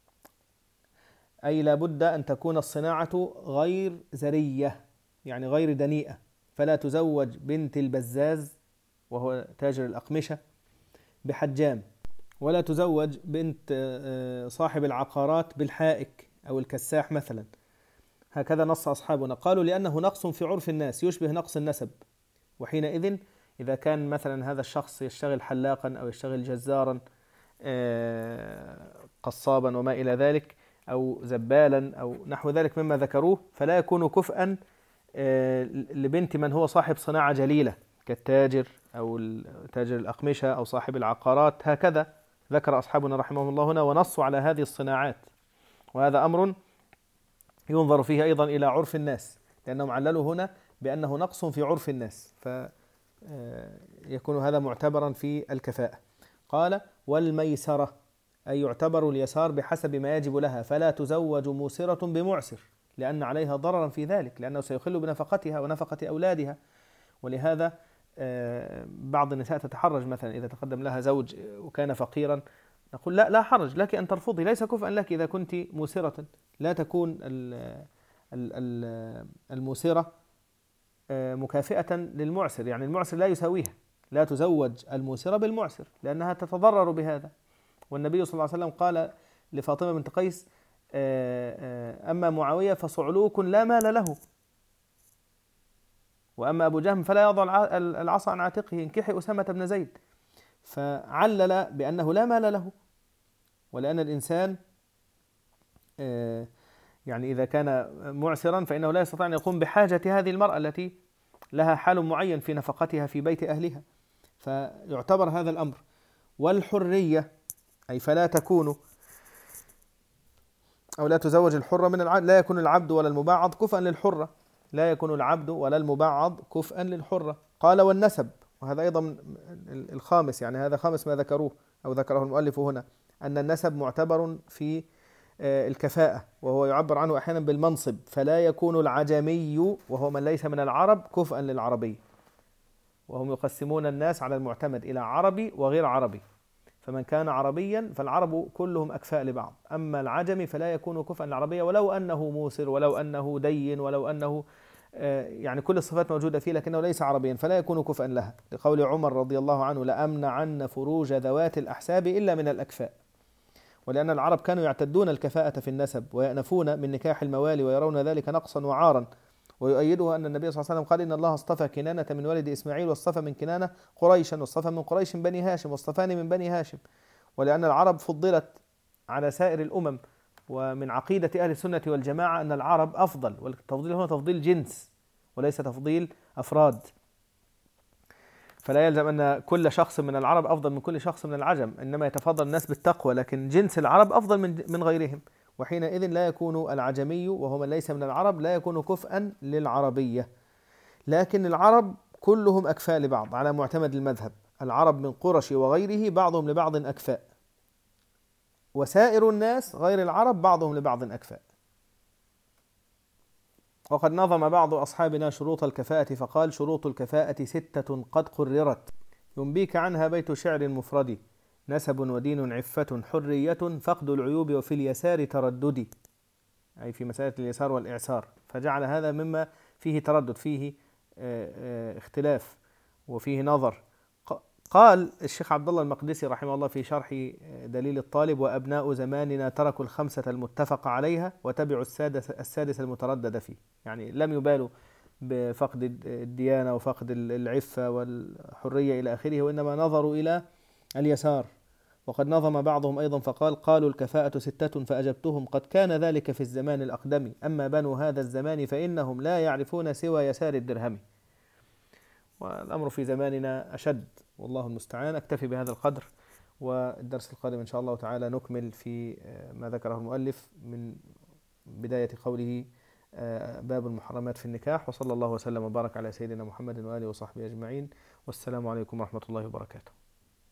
Speaker 1: أي لابد أن تكون الصناعة غير زرية، يعني غير دنيئة، فلا تزوج بنت البزاز وهو تاجر الأقمشة بحجام، ولا تزوج بنت صاحب العقارات بالحائك أو الكساح مثلا. هكذا نص أصحابنا، قالوا لأنه نقص في عرف الناس يشبه نقص النسب، وحينئذ إذا كان مثلا هذا الشخص يشتغل حلاقا أو يشتغل جزارا قصابا وما إلى ذلك، أو زبالا أو نحو ذلك مما ذكروه، فلا يكون كفءا لبنت من هو صاحب صناعة جليلة كالتاجر أو تاجر الأقمشة أو صاحب العقارات. هكذا ذكر أصحابنا رحمهم الله هنا ونصوا على هذه الصناعات، وهذا أمر ينظر فيه أيضا إلى عرف الناس، لأنهم عللوا هنا بأنه نقص في عرف الناس، فيكون هذا معتبرا في الكفاءة. قال والميسرة أي يعتبر اليسار بحسب ما يجب لها، فلا تزوج موسرة بمعسر لأن عليها ضررا في ذلك، لأنه سيخل بنفقتها ونفقة أولادها. ولهذا بعض النساء تتحرج مثلا إذا تقدم لها زوج وكان فقيرا، نقول لا لا حرج لك أن ترفضي، ليس كفءا لك إذا كنت موسرة. لا تكون الموسرة مكافئة للمعسر، يعني المعسر لا يساويها، لا تزوج الموسرة بالمعسر لأنها تتضرر بهذا. والنبي صلى الله عليه وسلم قال لفاطمة بنت قيس أما معاوية فصعلوك لا مال له، وأما أبو جهم فلا يضع العصا عن عاتقه، انكحي أسامة بن زيد. فعلل بأنه لا مال له، ولأن الإنسان يعني إذا كان معسرا فإنه لا يستطيع أن يقوم بحاجة هذه المرأة التي لها حال معين في نفقتها في بيت أهلها، فيعتبر هذا الأمر. والحرية أي فلا تكون أو لا تزوج الحرة من العبد، لا يكون العبد ولا المبعض كفءا للحرة، لا يكون العبد ولا المبعض كفءا للحرة. قال والنسب، وهذا أيضا الخامس، يعني هذا خامس ما ذكروه أو ذكره المؤلف هنا، أن النسب معتبر في الكفاءة، وهو يعبر عنه أحيانا بالمنصب، فلا يكون العجمي وهو من ليس من العرب كفءا للعربي، وهم يقسمون الناس على المعتمد إلى عربي وغير عربي، فمن كان عربيا فالعرب كلهم أكفاء لبعض، أما العجمي فلا يكون كفءا للعربية ولو أنه موسر ولو أنه دين ولو أنه يعني كل الصفات موجودة فيه، لكنه ليس عربيا فلا يكون كفءا لها، لقول عمر رضي الله عنه لأمنعن فروج ذوات الأحساب إلا من الأكفاء. ولأن العرب كانوا يعتدون الكفاءة في النسب ويأنفون من نكاح الموالي ويرون ذلك نقصا وعارا. ويؤيده أن النبي صلى الله عليه وسلم قال إن الله اصطفى كنانة من ولد إسماعيل، واصطفى من كنانة قريشا، واصطفى من قريش بني هاشم، واصطفاني من بني هاشم. ولأن العرب فضلت على سائر الأمم، ومن عقيدة أهل السنة والجماعة أن العرب أفضل، والتفضيل هنا تفضيل جنس وليس تفضيل أفراد، فلا يلزم أن كل شخص من العرب أفضل من كل شخص من العجم، إنما يتفضل الناس بالتقوى، لكن جنس العرب أفضل من من غيرهم، وحينئذ لا يكون العجمي وهو من ليس من العرب لا يكون كفءا للعربية. لكن العرب كلهم أكفاء لبعض على معتمد المذهب، العرب من قرش وغيره بعضهم لبعض أكفاء، وسائر الناس غير العرب بعضهم لبعض أكفاء. وقد نظم بعض أصحابنا شروط الكفاءة فقال شروط الكفاءة ستة قد قررت، ينبيك عنها بيت شعر مفرد، نسب ودين عفة حرية فقد العيوب وفي اليسار تردد، أي في مسألة اليسار والإعسار، فجعل هذا مما فيه تردد، فيه اختلاف وفيه نظر. قال الشيخ عبد الله المقدسي رحمه الله في شرح دليل الطالب وأبناء زماننا تركوا الخمسة المتفق عليها وتبعوا السادس, السادس المتردد فيه، يعني لم يبالوا بفقد الديانة وفقد العفة والحرية إلى آخره، وإنما نظروا إلى اليسار. وقد نظم بعضهم أيضا فقال قالوا الكفاءة ستة فأجبتهم قد كان ذلك في الزمان الأقدم، أما بنو هذا الزمان فإنهم لا يعرفون سوى يسار الدرهم. والأمر في زماننا أشد، والله المستعان. أكتفي بهذا القدر، والدرس القادم إن شاء الله تعالى نكمل في ما ذكره المؤلف من بداية قوله باب المحرمات في النكاح. وصلى الله وسلم وبارك على سيدنا محمد وآله وصحبه أجمعين، والسلام عليكم ورحمة الله وبركاته.